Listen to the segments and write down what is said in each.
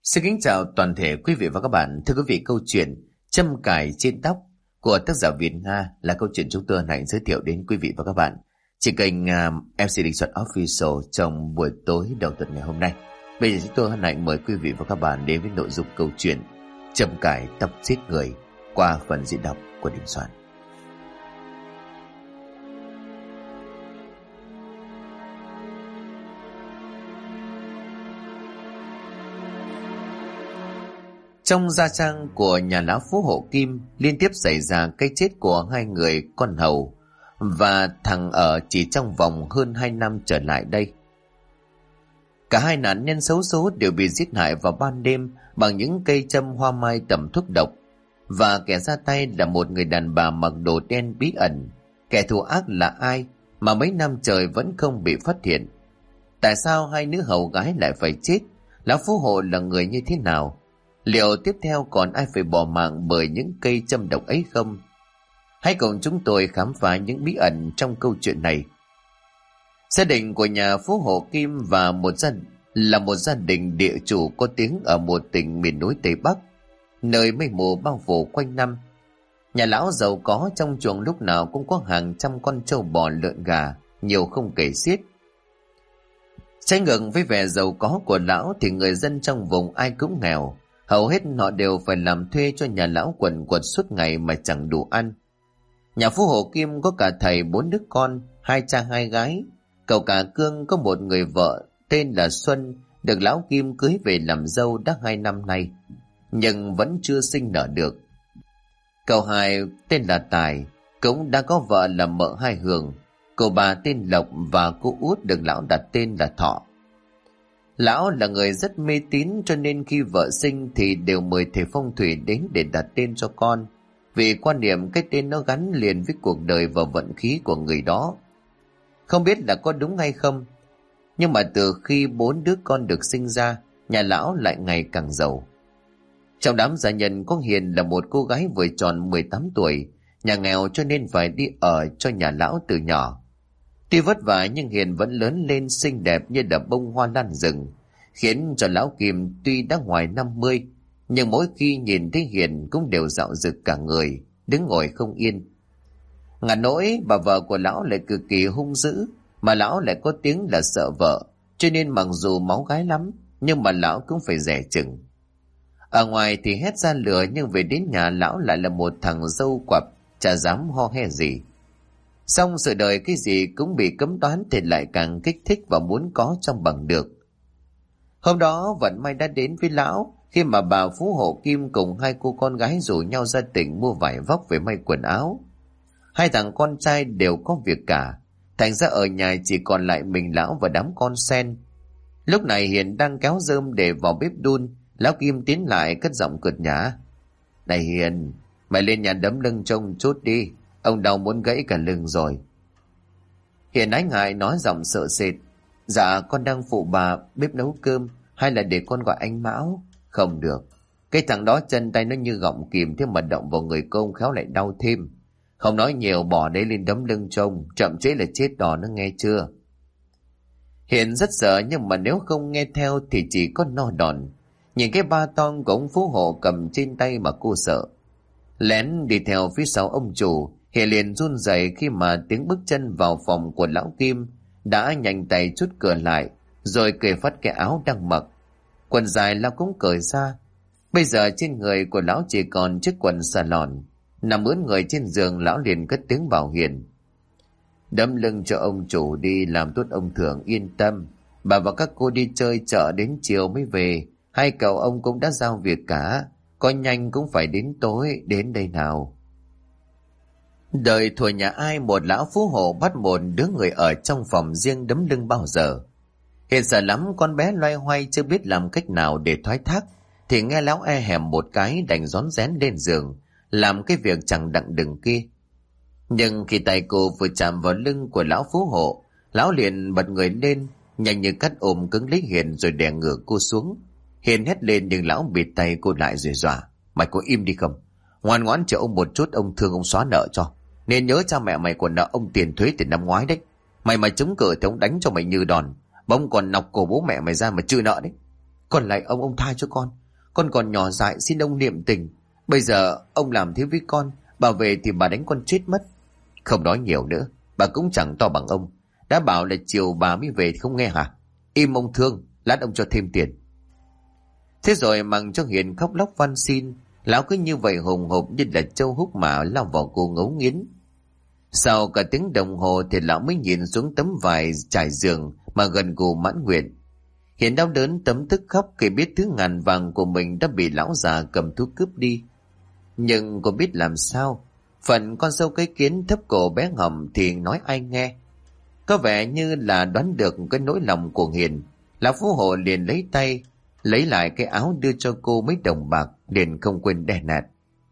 Xin kính chào toàn thể quý vị và các bạn. Thưa quý vị, câu chuyện Châm cài trên tóc của tác giả Việt Nga là câu chuyện chúng tôi hân hạnh giới thiệu đến quý vị và các bạn trên kênh MC Đình Soạn Official trong buổi tối đầu tuần ngày hôm nay. Bây giờ chúng tôi hân hạnh mời quý vị và các bạn đến với nội dung câu chuyện Châm cài tóc giết người qua phần diễn đọc của Đình Soạn. Trong gia trang của nhà lão Phú Hộ Kim liên tiếp xảy ra cái chết của hai người con hầu và thằng ở chỉ trong vòng hơn 2 năm trở lại đây. Cả hai nạn nhân xấu số đều bị giết hại vào ban đêm bằng những cây châm hoa mai tẩm thuốc độc, và kẻ ra tay là một người đàn bà mặc đồ đen bí ẩn. Kẻ thù ác là ai mà mấy năm trời vẫn không bị phát hiện? Tại sao hai nữ hầu gái lại phải chết? Lão Phú Hộ là người như thế nào? Liệu tiếp theo còn ai phải bỏ mạng bởi những cây châm độc ấy không? Hãy cùng chúng tôi khám phá những bí ẩn trong câu chuyện này. Gia đình của nhà Phú Hộ Kim và một gia đình địa chủ có tiếng ở một tỉnh miền núi Tây Bắc, nơi mây mù bao phủ quanh năm. Nhà lão giàu có, trong chuồng lúc nào cũng có hàng trăm con trâu bò lợn gà, nhiều không kể xiết. Trái ngược với vẻ giàu có của lão thì người dân trong vùng ai cũng nghèo. Hầu hết họ đều phải làm thuê cho nhà lão quần quật suốt ngày mà chẳng đủ ăn. Nhà Phú Hộ Kim có cả thầy 4 đứa con, 2 cha 2 gái. Cậu cả Cương có một người vợ tên là Xuân, được lão Kim cưới về làm dâu đã 2 năm nay, nhưng vẫn chưa sinh nở được. Cậu hai tên là Tài, cũng đã có vợ là Mợ Hai Hường. Cô bà tên Lộc và cô út được lão đặt tên là Thọ. Lão là người rất mê tín, cho nên khi vợ sinh thì đều mời thầy phong thủy đến để đặt tên cho con, vì quan niệm cái tên nó gắn liền với cuộc đời và vận khí của người đó. Không biết là có đúng hay không, nhưng mà từ khi 4 đứa con được sinh ra, nhà lão lại ngày càng giàu. Trong đám gia nhân có Hiền là một cô gái vừa tròn 18 tuổi, nhà nghèo cho nên phải đi ở cho nhà lão từ nhỏ. Tuy vất vả nhưng Hiền vẫn lớn lên xinh đẹp như là bông hoa lan rừng, khiến cho lão Kim tuy đã ngoài 50, nhưng mỗi khi nhìn thấy Hiền cũng đều dạo dực cả người, đứng ngồi không yên. Ngặt nỗi bà vợ của lão lại cực kỳ hung dữ, mà lão lại có tiếng là sợ vợ, cho nên mặc dù máu gái lắm, nhưng mà lão cũng phải dè chừng. Ở ngoài thì hét ra lửa, nhưng về đến nhà lão lại là một thằng dâu quặp, chả dám ho he gì. Xong sự đời cái gì cũng bị cấm đoán thì lại càng kích thích và muốn có trong bằng được. Hôm đó vận may đã đến với lão khi mà bà Phú Hộ Kim cùng 2 cô con gái rủ nhau ra tỉnh mua vải vóc về may quần áo. 2 thằng con trai đều có việc cả, thành ra ở nhà chỉ còn lại mình lão và đám con sen. Lúc này Hiền đang kéo rơm để vào bếp đun. Lão Kim tiến lại cất giọng cợt nhả: "Này Hiền, mày lên nhà đấm lưng trông chút đi, ông đau muốn gãy cả lưng rồi." Hiền ái ngại nói giọng sợ sệt: "Dạ con đang phụ bà bếp nấu cơm, hay là để con gọi anh Mão?" "Không được, cái thằng đó chân tay nó như gọng kìm, thế mà động vào người công khéo lại đau thêm. Không nói nhiều, bỏ đấy lên đấm lưng trông, chậm chế là chết đò, nó nghe chưa?" Hiền rất sợ, nhưng mà nếu không nghe theo thì chỉ có no đòn. Nhìn cái ba ton của ông Phú Hộ cầm trên tay mà cô sợ. Lén đi theo phía sau ông chủ, Hiền liền run rẩy khi mà tiếng bước chân vào phòng của lão Kim đã nhanh tay chốt cửa lại, rồi cởi phát cái áo đang mặc. Quần dài lão cũng cởi ra. Bây giờ trên người của lão chỉ còn chiếc quần xà lòn. Nằm ướn người trên giường, lão liền cất tiếng bảo Hiền: "Đấm lưng cho ông chủ đi, làm tốt ông thưởng, yên tâm. Bà và các cô đi chơi chợ đến chiều mới về. 2 cậu ông cũng đã giao việc cả, có nhanh cũng phải đến tối, đến đây nào." Đời thuở nhà ai một lão Phú Hộ bắt một đứa người ở trong phòng riêng đấm lưng bao giờ. Hiện sợ lắm, con bé loay hoay chưa biết làm cách nào để thoái thác, thì nghe lão e hèm một cái đành rón rén lên giường, làm cái việc chẳng đặng đừng kia. Nhưng khi tay cô vừa chạm vào lưng của lão Phú Hộ, lão liền bật người lên, nhanh như cắt ôm cứng lấy Hiền rồi đè ngửa cô xuống. Hiền hét lên nhưng lão bịt tay cô lại rồi dọa: "Mày có im đi không? Ngoan ngoãn chờ ông một chút, ông thương ông xóa nợ cho. Nên nhớ cha mẹ mày còn nợ ông tiền thuế từ năm ngoái đấy. Mày mà chống cự thì ông đánh cho mày như đòn, bỗng còn nọc cổ bố mẹ mày ra mà chưa nợ đấy." Còn lại ông tha cho con còn nhỏ dại, xin ông niệm tình. Bây giờ ông làm thế với con, bà về thì bà đánh con chết mất. Không nói nhiều nữa, bà cũng chẳng to bằng ông. Đã bảo là chiều bà mới về thì không nghe hả? Im ông Thương, lát ông cho thêm tiền. Thế rồi mặc cho Hiền khóc lóc van xin, lão cứ như vậy hùng hục như là trâu hút mạ lao vào cô ngấu nghiến. Sau cả tiếng đồng hồ thì lão mới nhìn xuống tấm vải trải giường mà gần gù mãn nguyện. Hiền đau đớn tấm tức khóc khi biết thứ ngàn vàng của mình đã bị lão già cầm thú cướp đi. Nhưng cô biết làm sao? Phận con sâu cái kiến thấp cổ bé Hồng thì nói ai nghe. Có vẻ như là đoán được cái nỗi lòng của Hiền. Lão Phú Hộ liền lấy tay lấy lại cái áo đưa cho cô mấy đồng bạc, liền không quên đè nạt.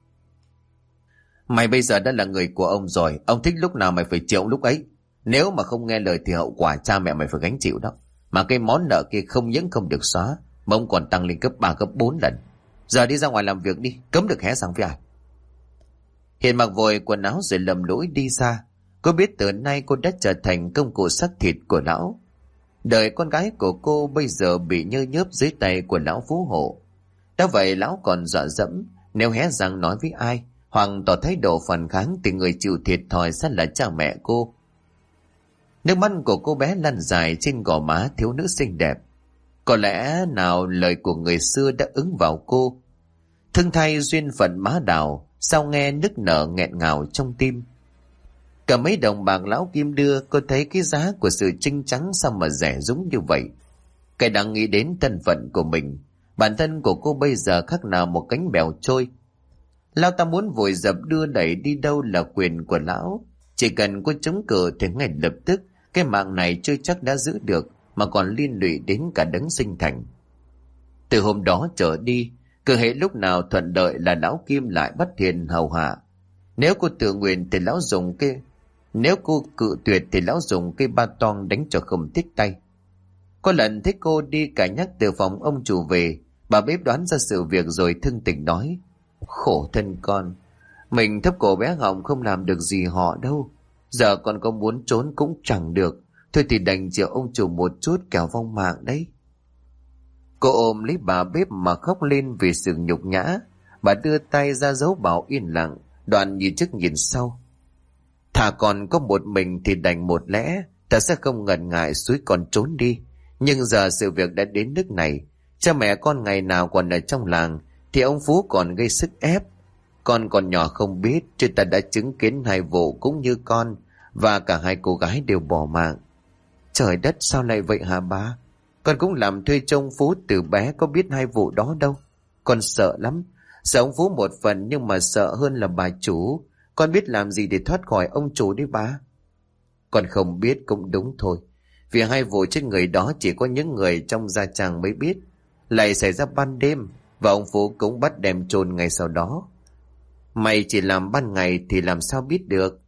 Mày bây giờ đã là người của ông rồi, ông thích lúc nào mày phải chịu lúc ấy. Nếu mà không nghe lời thì hậu quả cha mẹ mày phải gánh chịu đó. Mà cái món nợ kia không những không được xóa, mà ông còn tăng lên cấp 3 cấp 4 lần. Giờ đi ra ngoài làm việc đi, cấm được hé răng với ai. Hiền mặc vội quần áo rồi lầm lũi đi ra. Cô biết từ nay cô đã trở thành công cụ xác thịt của lão. Đời con gái của cô bây giờ bị nhơ nhớp dưới tay của lão Phú Hộ. Đã vậy lão còn dọa dẫm, nếu hé răng nói với ai hoặc tỏ thái độ phản kháng thì người chịu thiệt thòi sẽ là cha mẹ cô. Nước mắt của cô bé lăn dài trên gò má thiếu nữ xinh đẹp. Có lẽ nào lời của người xưa đã ứng vào cô. Thương thay duyên phận má đào, sao nghe nức nở nghẹn ngào trong tim. Cả mấy đồng bạc lão Kim đưa, cô thấy cái giá của sự trinh trắng sao mà rẻ rúng như vậy. Cái đang nghĩ đến thân phận của mình, bản thân của cô bây giờ khác nào một cánh bèo trôi. Lão ta muốn vội dập đưa đẩy đi đâu là quyền của lão. Chỉ cần cô chống cự thì ngay lập tức cái mạng này chưa chắc đã giữ được, mà còn liên lụy đến cả đấng sinh thành. Từ hôm đó trở đi, cứ hễ lúc nào thuận lợi là lão Kim lại bắt Hiền hầu hạ. Nếu cô tự nguyện thì lão dùng Nếu cô cự tuyệt thì lão dùng cây ba toang đánh cho không tiếc tay. Có lần thấy cô đi cải nhắc từ phòng ông chủ về, bà bếp đoán ra sự việc rồi thương tình nói: khổ thân con, mình thấp cổ bé Hồng không làm được gì họ đâu. Giờ con có muốn trốn cũng chẳng được. Thôi thì đành chịu ông chủ một chút kẻo vong mạng đấy. Cô ôm lấy bà bếp mà khóc lên vì sự nhục nhã. Bà đưa tay ra dấu bảo yên lặng, đoạn nhìn trước nhìn sau. Thà còn có một mình thì đành một lẽ, ta sẽ không ngần ngại xúi con trốn đi. Nhưng giờ sự việc đã đến nước này, cha mẹ con ngày nào còn ở trong làng thì ông Phú còn gây sức ép. Con còn nhỏ không biết, chứ ta đã chứng kiến 2 vụ cũng như con, và cả 2 cô gái đều bỏ mạng. Trời đất, sao lại vậy hả bà? Con cũng làm thuê trông Phú từ bé, có biết 2 vụ đó đâu. Con sợ lắm, sợ ông Phú một phần, nhưng mà sợ hơn là bà chủ. Con biết làm gì để thoát khỏi ông chủ đấy bà? Con không biết cũng đúng thôi, vì 2 vụ chết người đó chỉ có những người trong gia chàng mới biết. Lại xảy ra ban đêm, và ông Phú cũng bắt đem chôn ngay sau đó. Mày chỉ làm ban ngày thì làm sao biết được?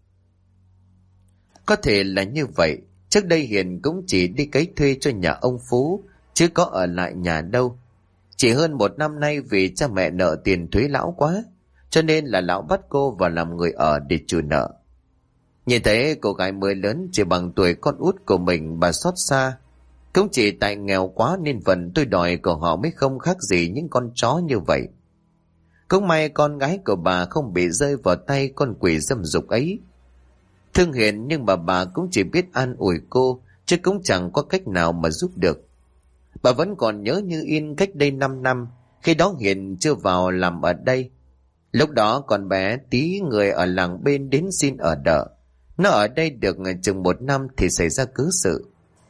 Có thể là như vậy. Trước đây Hiền cũng chỉ đi cấy thuê cho nhà ông Phú, chứ có ở lại nhà đâu. Chỉ hơn 1 năm nay vì cha mẹ nợ tiền thuế lão quá, cho nên là lão bắt cô vào làm người ở để trừ nợ. Nhìn thấy cô gái mới lớn chỉ bằng tuổi con út của mình, bà xót xa. Cũng chỉ tại nghèo quá nên phần tôi đòi của họ mới không khác gì những con chó như vậy. Cũng may con gái của bà không bị rơi vào tay con quỷ dâm dục ấy. Thương Hiền nhưng mà bà cũng chỉ biết an ủi cô, chứ cũng chẳng có cách nào mà giúp được. Bà vẫn còn nhớ như in cách đây 5 năm, khi đó Hiền chưa vào làm ở đây. Lúc đó còn bé tí, người ở làng bên đến xin ở đợ. Nó ở đây được chừng 1 năm thì xảy ra cớ sự.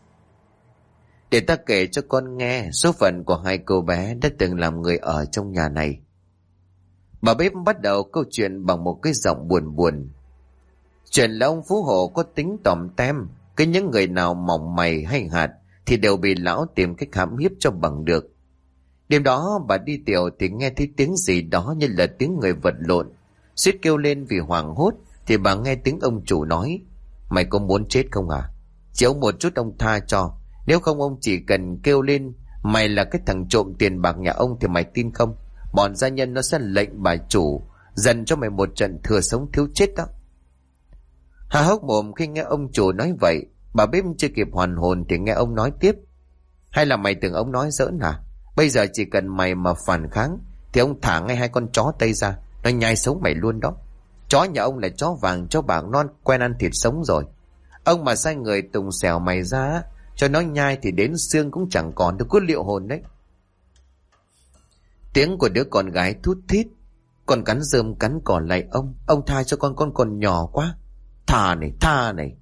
Để ta kể cho con nghe số phận của 2 cô bé đã từng làm người ở trong nhà này. Bà bếp bắt đầu câu chuyện bằng một cái giọng buồn buồn. Chuyện là ông Phú Hộ có tính tòm tem, cái những người nào mỏng mày hay hạt thì đều bị lão tìm cách hãm hiếp cho bằng được. Đêm đó bà đi tiểu thì nghe thấy tiếng gì đó như là tiếng người vật lộn. Suýt kêu lên vì hoảng hốt thì bà nghe tiếng ông chủ nói: mày có muốn chết không à? Chỉ ông một chút ông tha cho. Nếu không ông chỉ cần kêu lên mày là cái thằng trộm tiền bạc nhà ông thì mày tin không? Bọn gia nhân nó sẽ lệnh bà chủ dần cho mày một trận thừa sống thiếu chết đó. Hà hốc mồm khi nghe ông chủ nói vậy. Bà bếp chưa kịp hoàn hồn thì nghe ông nói tiếp: hay là mày tưởng ông nói giỡn hả? Bây giờ chỉ cần mày mà phản kháng thì ông thả ngay hai con chó Tây ra, nó nhai sống mày luôn đó. Chó nhà ông là chó vàng chó bạc non, quen ăn thịt sống rồi. Ông mà sai người tùng xẻo mày ra cho nó nhai thì đến xương cũng chẳng còn được, cứ liệu hồn đấy. Tiếng của đứa con gái thút thít: con cắn rơm cắn cỏ lại ông tha cho con còn nhỏ quá. Tha này.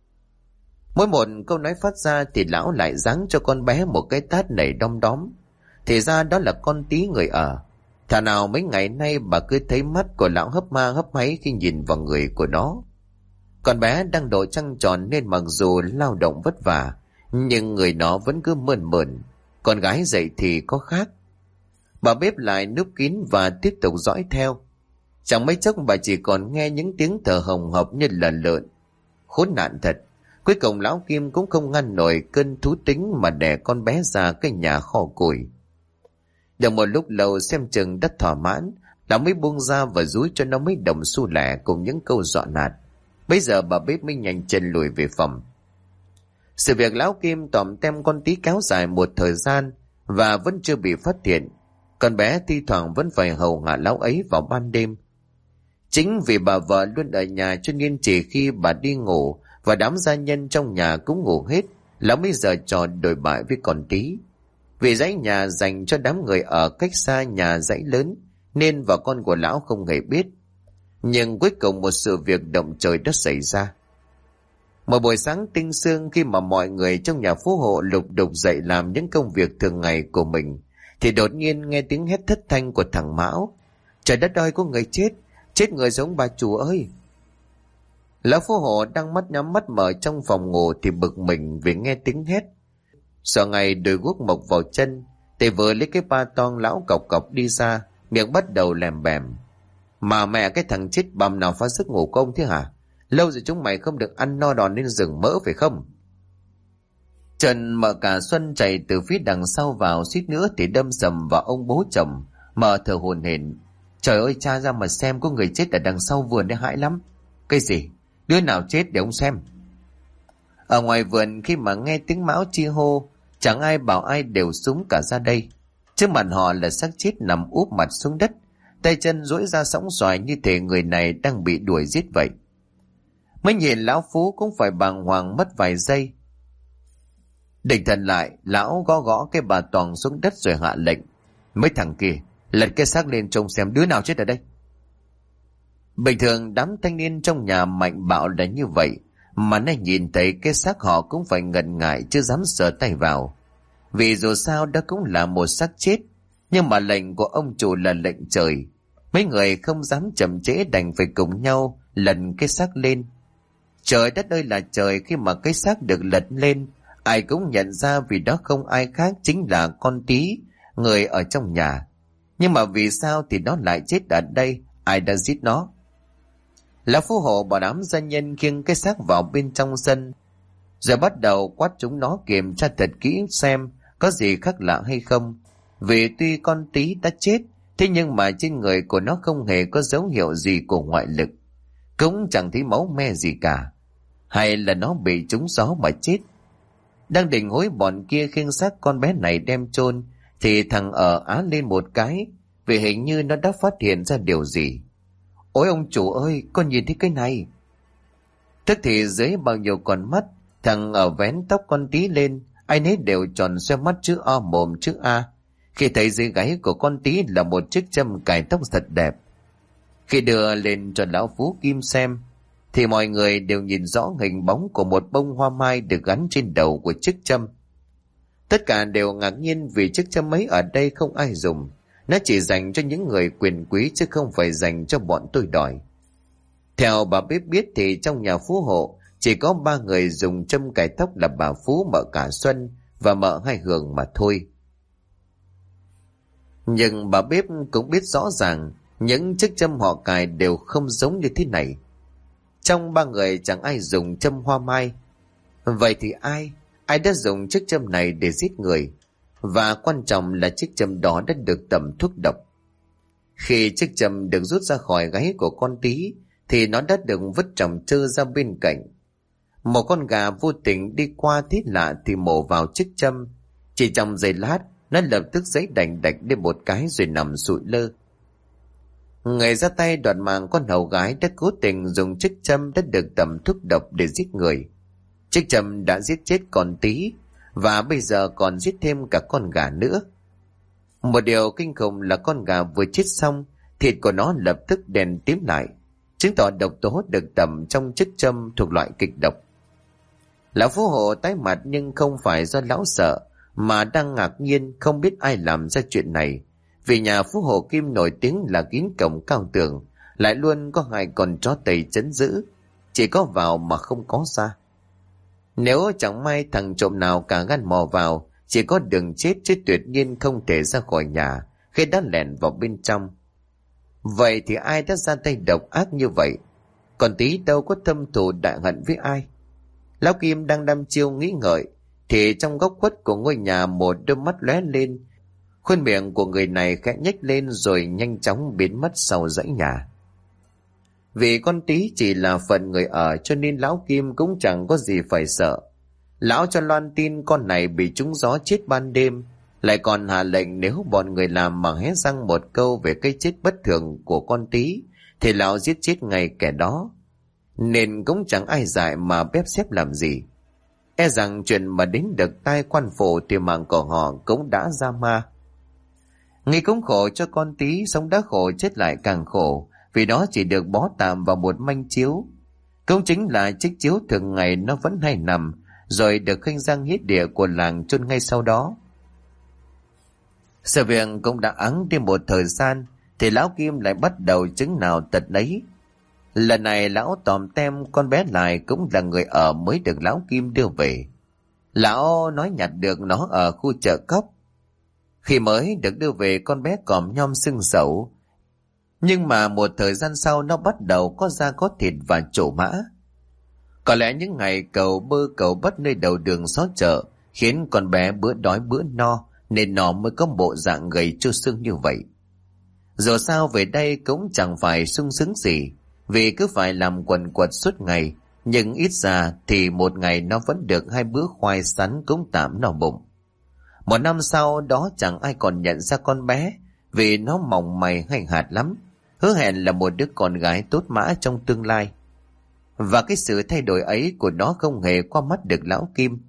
Mỗi một câu nói phát ra thì lão lại giáng cho con bé một cái tát nảy đom đóm. Thì ra đó là con Tí người ở. Thà nào mấy ngày nay bà cứ thấy mắt của lão hấp ma hấp háy khi nhìn vào người của nó. Con bé đang độ trăng tròn nên mặc dù lao động vất vả, nhưng người nó vẫn cứ mơn mởn. Con gái dậy thì có khác. Bà bếp lại núp kín và tiếp tục dõi theo. Chẳng mấy chốc bà chỉ còn nghe những tiếng thở hồng hộc như là lợn. Khốn nạn thật. Cuối cùng lão Kim cũng không ngăn nổi cơn thú tính mà đẻ con bé ra cái nhà kho củi. Được một lúc lâu xem chừng đất thỏa mãn, lão mới buông ra và dúi cho nó mấy đồng xu lẻ cùng những câu dọa nạt. Bây giờ bà bếp mới nhanh chân lùi về phòng. Sự việc lão Kim tòm tem con Tí kéo dài một thời gian và vẫn chưa bị phát hiện. Con bé thi thoảng vẫn phải hầu hạ lão ấy vào ban đêm. Chính vì bà vợ luôn ở nhà cho nên chỉ khi bà đi ngủ và đám gia nhân trong nhà cũng ngủ hết, lão mới giở trò đổi bại với con Tí. Vì dãy nhà dành cho đám người ở cách xa nhà dãy lớn nên vợ con của lão không hề biết. Nhưng cuối cùng một sự việc động trời đã xảy ra. Một buổi sáng tinh sương, khi mà mọi người trong nhà phú hộ lục đục dậy làm những công việc thường ngày của mình, thì đột nhiên nghe tiếng hét thất thanh của thằng Mão: trời đất ơi, có người chết người giống bà chủ ơi. Lão phú hộ đang mắt nhắm mắt mở trong phòng ngủ thì bực mình vì nghe tiếng hét. Sợ ngày đôi guốc mộc vào chân, thì vừa lấy cái ba toang lão cọc cọc đi ra, miệng bắt đầu lèm bèm: mà mẹ, cái thằng chết bầm nào phá giấc ngủ của ông thế hả? Lâu rồi chúng mày không được ăn no đòn nên rừng mỡ phải không? Trần mợ cả Xuân chạy từ phía đằng sau vào, suýt nữa thì đâm sầm vào ông bố chồng. Mợ thở hổn hển: trời ơi, cha ra mà xem, có người chết ở đằng sau vườn đấy, hãi lắm. Cái gì? Đứa nào chết để ông xem? Ở ngoài vườn khi mà nghe tiếng Mão chi hô, chẳng ai bảo ai đều súng cả ra đây. Trước mặt họ là xác chết nằm úp mặt xuống đất, tay chân duỗi ra sóng xoài như thể người này đang bị đuổi giết vậy. Mới nhìn lão Phú cũng phải bàng hoàng mất vài giây. Định thần lại, lão gõ gõ cái bà toàn xuống đất rồi hạ lệnh: mấy thằng kia, lật cái xác lên trông xem đứa nào chết ở đây. Bình thường đám thanh niên trong nhà mạnh bạo là như vậy, mà nay nhìn thấy cái xác họ cũng phải ngần ngại chưa dám sờ tay vào. Vì dù sao đó cũng là một xác chết, nhưng mà lệnh của ông chủ là lệnh trời. Mấy người không dám chậm trễ đành phải cùng nhau lần cái xác lên. Trời đất ơi là trời, khi mà cái xác được lật lên, ai cũng nhận ra vì đó không ai khác chính là con Tí, người ở trong nhà. Nhưng mà vì sao thì nó lại chết ở đây? Ai đã giết nó? Lão phú hộ bảo đám gia nhân khiêng cái xác vào bên trong sân, rồi bắt đầu quát chúng nó kiểm tra thật kỹ xem có gì khác lạ hay không. Vì tuy con Tí đã chết, thế nhưng mà trên người của nó không hề có dấu hiệu gì của ngoại lực, cũng chẳng thấy máu me gì cả. Hay là nó bị trúng gió mà chết? Đang định hối bọn kia khiêng xác con bé này đem chôn thì thằng ở á lên một cái, vì hình như nó đã phát hiện ra điều gì. Ôi ông chủ ơi, con nhìn thấy cái này. Tức thì dưới bao nhiêu con mắt, thằng ở vén tóc con Tí lên, ai nấy đều tròn xoe mắt chữ O mồm chữ A, khi thấy dưới gáy của con Tí là một chiếc châm cài tóc thật đẹp. Khi đưa lên cho lão Phú Kim xem, thì mọi người đều nhìn rõ hình bóng của một bông hoa mai được gắn trên đầu của chiếc châm. Tất cả đều ngạc nhiên vì chiếc châm ấy ở đây không ai dùng. Nó chỉ dành cho những người quyền quý chứ không phải dành cho bọn tôi đòi. Theo bà bếp biết thì trong nhà phú hộ chỉ có 3 người dùng châm cài tóc là bà Phú, mợ cả Xuân và mợ Hai Hường mà thôi. Nhưng bà bếp cũng biết rõ ràng những chiếc châm họ cài đều không giống như thế này. Trong 3 người chẳng ai dùng châm hoa mai. Vậy thì ai đã dùng chiếc châm này để giết người? Và quan trọng là chiếc châm đó đã được tẩm thuốc độc. Khi chiếc châm được rút ra khỏi gáy của con Tí thì nó đã được vứt trồng trơ ra bên cạnh. Một con gà vô tình đi qua thấy lạ thì mổ vào chiếc châm. Chỉ trong giây lát, Nó lập tức giấy đành đạch lên một cái rồi nằm sụi lơ. Người ra tay đoạt mạng con hầu gái đã cố tình dùng chiếc châm đã được tẩm thuốc độc để giết người. Chiếc châm đã giết chết con Tí, và bây giờ còn giết thêm cả con gà nữa. Một điều kinh khủng là con gà vừa chết xong, thịt của nó lập tức đen tím lại, chứng tỏ độc tố được tẩm trong chiếc châm thuộc loại kịch độc. Lão phú hộ tái mặt, nhưng không phải do lão sợ, mà đang ngạc nhiên không biết ai làm ra chuyện này. Vì nhà phú hộ Kim nổi tiếng là kín cổng cao tường, lại luôn có hai con chó Tây trấn giữ, chỉ có vào mà không có ra. Nếu chẳng may thằng trộm nào cả gan mò vào, chỉ có đường chết chứ tuyệt nhiên không thể ra khỏi nhà khi đã lẻn vào bên trong. Vậy thì ai đã ra tay độc ác như vậy? Còn Tí đâu có thâm thù đại hận với ai. Lão Kim đang đăm chiêu nghĩ ngợi, thì trong góc khuất của ngôi nhà một đôi mắt lóe lên. Khuôn miệng của người này khẽ nhếch lên rồi nhanh chóng biến mất sau dãy nhà. Vì con Tí chỉ là phận người ở, cho nên lão Kim cũng chẳng có gì phải sợ. Lão cho loan tin con này bị trúng gió chết ban đêm, lại còn hạ lệnh nếu bọn người làm mà hé răng một câu về cái chết bất thường của con Tí thì lão giết chết ngay kẻ đó. Nên cũng chẳng ai dại mà bếp xếp làm gì. E rằng chuyện mà đến được tai quan phủ thì mạng của họ cũng đã ra ma. Nghĩ cũng khổ cho con Tí, sống đã khổ chết lại càng khổ, vì nó chỉ được bó tạm vào một manh chiếu. Cũng chính là chiếc chiếu thường ngày nó vẫn hay nằm, rồi được khênh răng hít địa của làng chôn ngay sau đó. Sự việc cũng đã ắng đi một thời gian, thì lão Kim lại bắt đầu chứng nào tật nấy. Lần này lão tòm tem con bé lại cũng là người ở mới được lão Kim đưa về. Lão nói nhặt được nó ở khu chợ cóc. Khi mới được đưa về, con bé còm nhom sưng sẩu, nhưng mà một thời gian sau nó bắt đầu có da có thịt và trổ mã. Có lẽ những ngày cầu bơ cầu bất nơi đầu đường xó chợ khiến con bé bữa đói bữa no, nên nó mới có bộ dạng gầy trơ xương như vậy. Dù sao về đây cũng chẳng phải sung sướng gì, vì cứ phải làm quần quật suốt ngày, nhưng ít ra thì một ngày nó vẫn được 2 bữa khoai sắn cũng tạm no bụng. Một năm sau đó chẳng ai còn nhận ra con bé, vì nó mỏng mày hay hạt lắm, hứa hẹn là một đứa con gái tốt mã trong tương lai. Và cái sự thay đổi ấy của nó không hề qua mắt được lão Kim.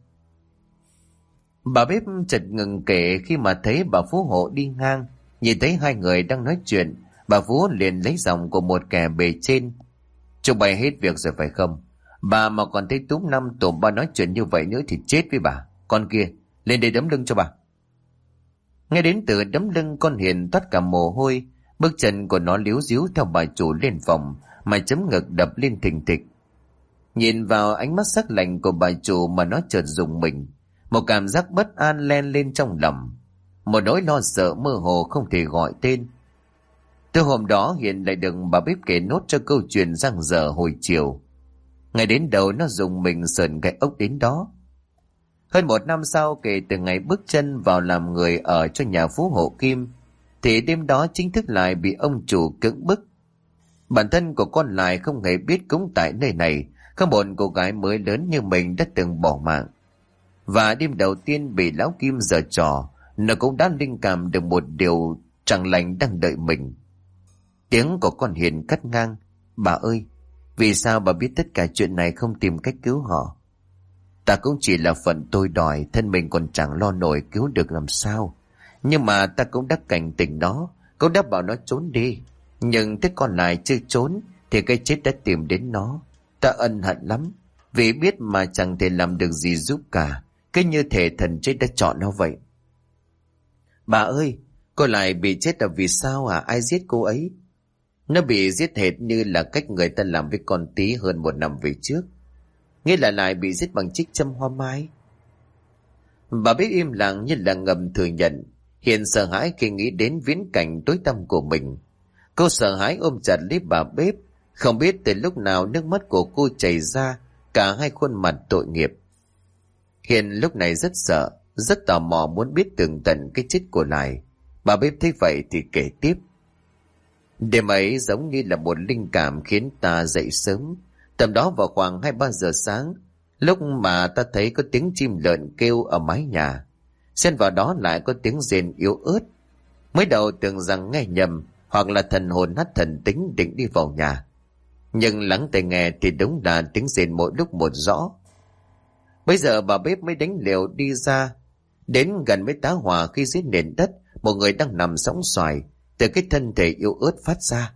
Bà bếp chợt ngừng kể khi mà thấy bà Phú Hộ đi ngang. Nhìn thấy hai người đang nói chuyện, bà Phú liền lấy giọng của một kẻ bề trên: "Chúng bày hết việc rồi phải không? Bà mà còn thấy túm năm tụm ba nói chuyện như vậy nữa thì chết với bà. Con kia, lên đây đấm lưng cho bà." Nghe đến từ đấm lưng, con Hiền toát cả mồ hôi. Bước chân của nó líu díu theo bà chủ lên phòng, mà chấm ngực đập lên thình thịch. Nhìn vào ánh mắt sắc lạnh của bà chủ mà nó chợt rùng mình. Một cảm giác bất an len lên trong lòng, một nỗi lo sợ mơ hồ không thể gọi tên. Từ hôm đó Hiền lại được bà bếp kể nốt cho câu chuyện giang dở hồi chiều. Ngày đến đầu nó rùng mình sờn gai ốc đến đó. Hơn 1 năm sau kể từ ngày bước chân vào làm người ở cho nhà Phú Hộ Kim, thì đêm đó chính thức lại bị ông chủ cưỡng bức. Bản thân của con lại không hề biết cũng tại nơi này có một cô gái mới lớn như mình đã từng bỏ mạng. Và đêm đầu tiên bị lão Kim giở trò, nó cũng đã linh cảm được một điều chẳng lành đang đợi mình. Tiếng của con Hiền cắt ngang: "Bà ơi, vì sao bà biết tất cả chuyện này không tìm cách cứu họ?" "Ta cũng chỉ là phận tôi đòi, thân mình còn chẳng lo nổi cứu được làm sao. Nhưng mà ta cũng đã cảnh tỉnh nó, cũng đã bảo nó trốn đi. Nhưng thế còn lại chưa trốn thì cái chết đã tìm đến nó. Ta ân hận lắm, vì biết mà chẳng thể làm được gì giúp cả, cứ như thể thần chết đã chọn nó vậy." "Bà ơi, cô lại bị chết là vì sao à? Ai giết cô ấy?" "Nó bị giết hệt như là cách người ta làm với con Tí hơn 1 năm về trước. Nghĩa là lại bị giết bằng chiếc châm hoa mai." Bà bếp im lặng như là ngầm thừa nhận. Hiền sợ hãi khi nghĩ đến viễn cảnh tối tăm của mình. Cô sợ hãi ôm chặt lấy bà bếp. Không biết từ lúc nào nước mắt của cô chảy ra cả hai khuôn mặt tội nghiệp. Hiền lúc này rất sợ, rất tò mò muốn biết tường tận cái chết của Lại. Bà bếp thấy vậy thì kể tiếp: "Đêm ấy giống như là một linh cảm khiến ta dậy sớm. Tầm đó vào khoảng 2-3 giờ sáng, lúc mà ta thấy có tiếng chim lợn kêu ở mái nhà. xen vào đó lại có tiếng rên yếu ớt. Mới đầu tưởng rằng nghe nhầm, hoặc là thần hồn nát thần tính định đi vào nhà, nhưng lắng tai nghe thì đúng là tiếng rên mỗi lúc một rõ. Bây giờ bà bếp mới đánh liều đi ra, đến gần với tá hỏa. Khi dưới nền đất, một người đang nằm sõng soài, từ cái thân thể yếu ớt phát ra: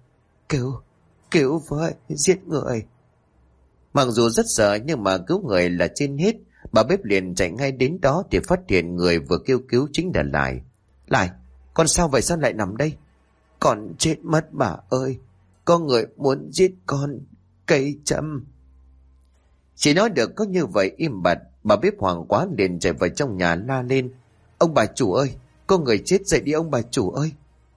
Cứu với, giết người. Mặc dù rất sợ nhưng mà cứu người là trên hết. Bà bếp liền chạy ngay đến đó thì phát hiện người vừa kêu cứu chính là Lại. Lại, con sao vậy, sao lại nằm đây? Con chết mất bà ơi, có người muốn giết con, cây châm. Chỉ nói được có như vậy im bặt, bà bếp hoảng quá liền chạy vào trong nhà la lên: Ông bà chủ ơi, có người chết, dậy đi ông bà chủ ơi.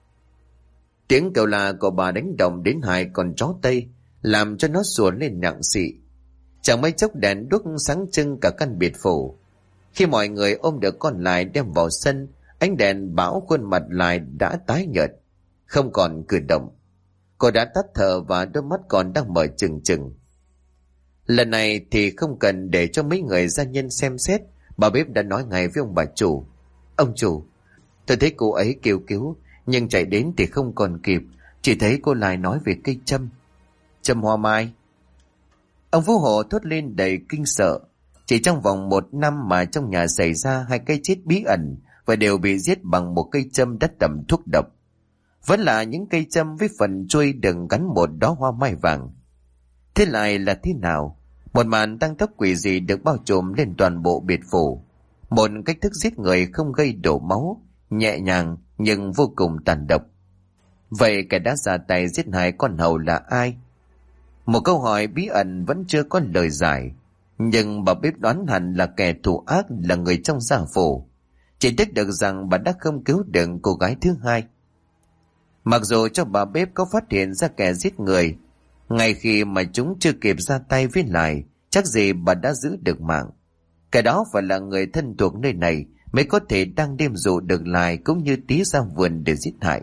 Tiếng kêu la của bà đánh động đến hai con chó Tây, làm cho nó sủa lên nặng xị. Chẳng mấy chốc đèn đuốc sáng trưng cả căn biệt phủ. Khi mọi người ôm được con Lại đem vào sân, ánh đèn bão khuôn mặt Lại đã tái nhợt, không còn cử động. Cô đã tắt thở và đôi mắt còn đang mở trừng trừng. Lần này thì không cần để cho mấy người gia nhân xem xét, bà bếp đã nói ngay với ông bà chủ: Ông chủ, tôi thấy cô ấy kêu cứu, nhưng chạy đến thì không còn kịp. Chỉ thấy cô Lại nói về cây châm. Châm hoa mai. Ông Phú Hộ thốt lên đầy kinh sợ. Chỉ trong vòng 1 năm mà trong nhà xảy ra 2 cái chết bí ẩn, và đều bị giết bằng một cây châm đã tẩm thuốc độc. Vẫn là những cây châm với phần chuôi đừng gắn một đóa hoa mai vàng. Thế lại là thế nào? Một màn tăng tốc quỷ dị được bao trùm lên toàn bộ biệt phủ. Một cách thức giết người không gây đổ máu, nhẹ nhàng nhưng vô cùng tàn độc. Vậy kẻ đã ra tay giết hại con hầu là ai? Một câu hỏi bí ẩn vẫn chưa có lời giải, nhưng bà bếp đoán hẳn là kẻ thù ác là người trong gia phủ. Chỉ tiếc được rằng bà đã không cứu được cô gái thứ hai. Mặc dù cho bà bếp có phát hiện ra kẻ giết người, ngay khi mà chúng chưa kịp ra tay với Lại, chắc gì bà đã giữ được mạng. Kẻ đó phải là người thân thuộc nơi này mới có thể đang đêm dụ được Lại cũng như Tí ra vườn để giết hại.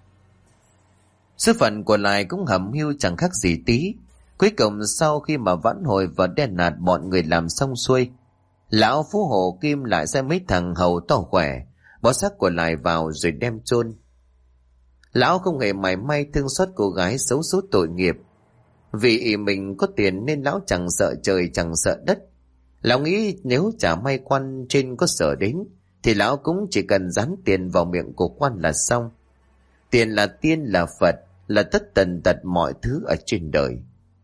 Số phận của Lại cũng hẩm hiu chẳng khác gì Tí. Cuối cùng sau khi mà vãn hồi và đe nạt bọn người làm xong xuôi, lão Phú Hộ Kim lại sai mấy thằng hầu to khỏe bỏ xác của Lại vào rồi đem chôn. Lão không hề mảy may thương xót cô gái xấu số tội nghiệp. Vì ý mình có tiền nên lão chẳng sợ trời chẳng sợ đất. Lão nghĩ nếu chả may quan trên có sợ đến thì lão cũng chỉ cần dán tiền vào miệng của quan là xong. Tiền là tiên, là Phật, là tất tần tật mọi thứ ở trên đời.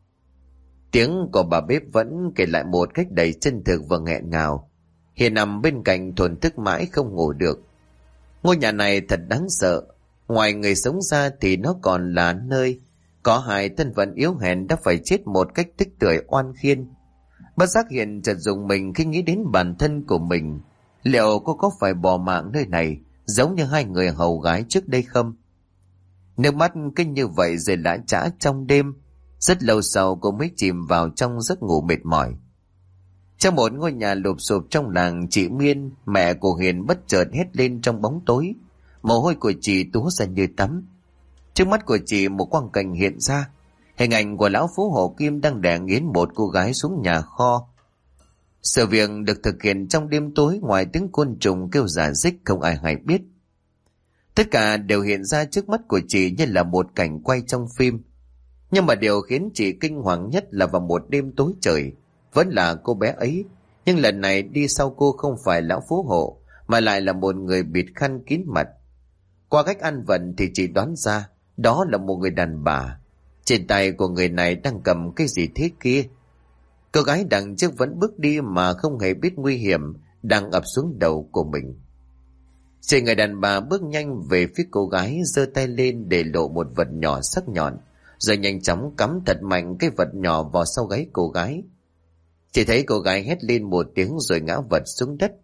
Tiếng của bà bếp vẫn kể lại một cách đầy chân thực và nghẹn ngào. Hiền nằm bên cạnh thổn thức mãi không ngủ được. Ngôi nhà này thật đáng sợ. Ngoài người sống ra thì nó còn là nơi có 2 thân phận yếu hèn đã phải chết một cách tức tưởi oan khiên. Bất giác Hiền chợt dùng mình khi nghĩ đến bản thân của mình. Liệu cô có phải bỏ mạng nơi này giống như 2 người hầu gái trước đây không? Nước mắt kinh như vậy rồi lã chã trong đêm. Rất lâu sau cô mới chìm vào trong giấc ngủ mệt mỏi. Trong một ngôi nhà lụp xụp trong làng, chị Miên, mẹ của Hiền bất chợt hét lên trong bóng tối. Mồ hôi của chị túa ra như tắm. Trước mắt của chị một quang cảnh hiện ra. Hình ảnh của lão Phú Hộ Kim đang đè nghiến một cô gái xuống nhà kho. Sự việc được thực hiện trong đêm tối, ngoài tiếng côn trùng kêu rả rích không ai hay biết. Tất cả đều hiện ra trước mắt của chị như là một cảnh quay trong phim. Nhưng mà điều khiến chị kinh hoàng nhất là vào một đêm tối trời, vẫn là cô bé ấy. Nhưng lần này đi sau cô không phải lão Phú Hộ, mà lại là một người bịt khăn kín mặt. Qua cách ăn vận thì chị đoán ra đó là một người đàn bà. Trên tay của người này đang cầm cái gì thế kia? Cô gái đằng trước vẫn bước đi mà không hề biết nguy hiểm đang ập xuống đầu của mình. Chị người đàn bà bước nhanh về phía cô gái, giơ tay lên để lộ một vật nhỏ sắc nhọn, rồi nhanh chóng cắm thật mạnh cái vật nhỏ vào sau gáy cô gái. Chỉ thấy cô gái hét lên một tiếng rồi ngã vật xuống đất.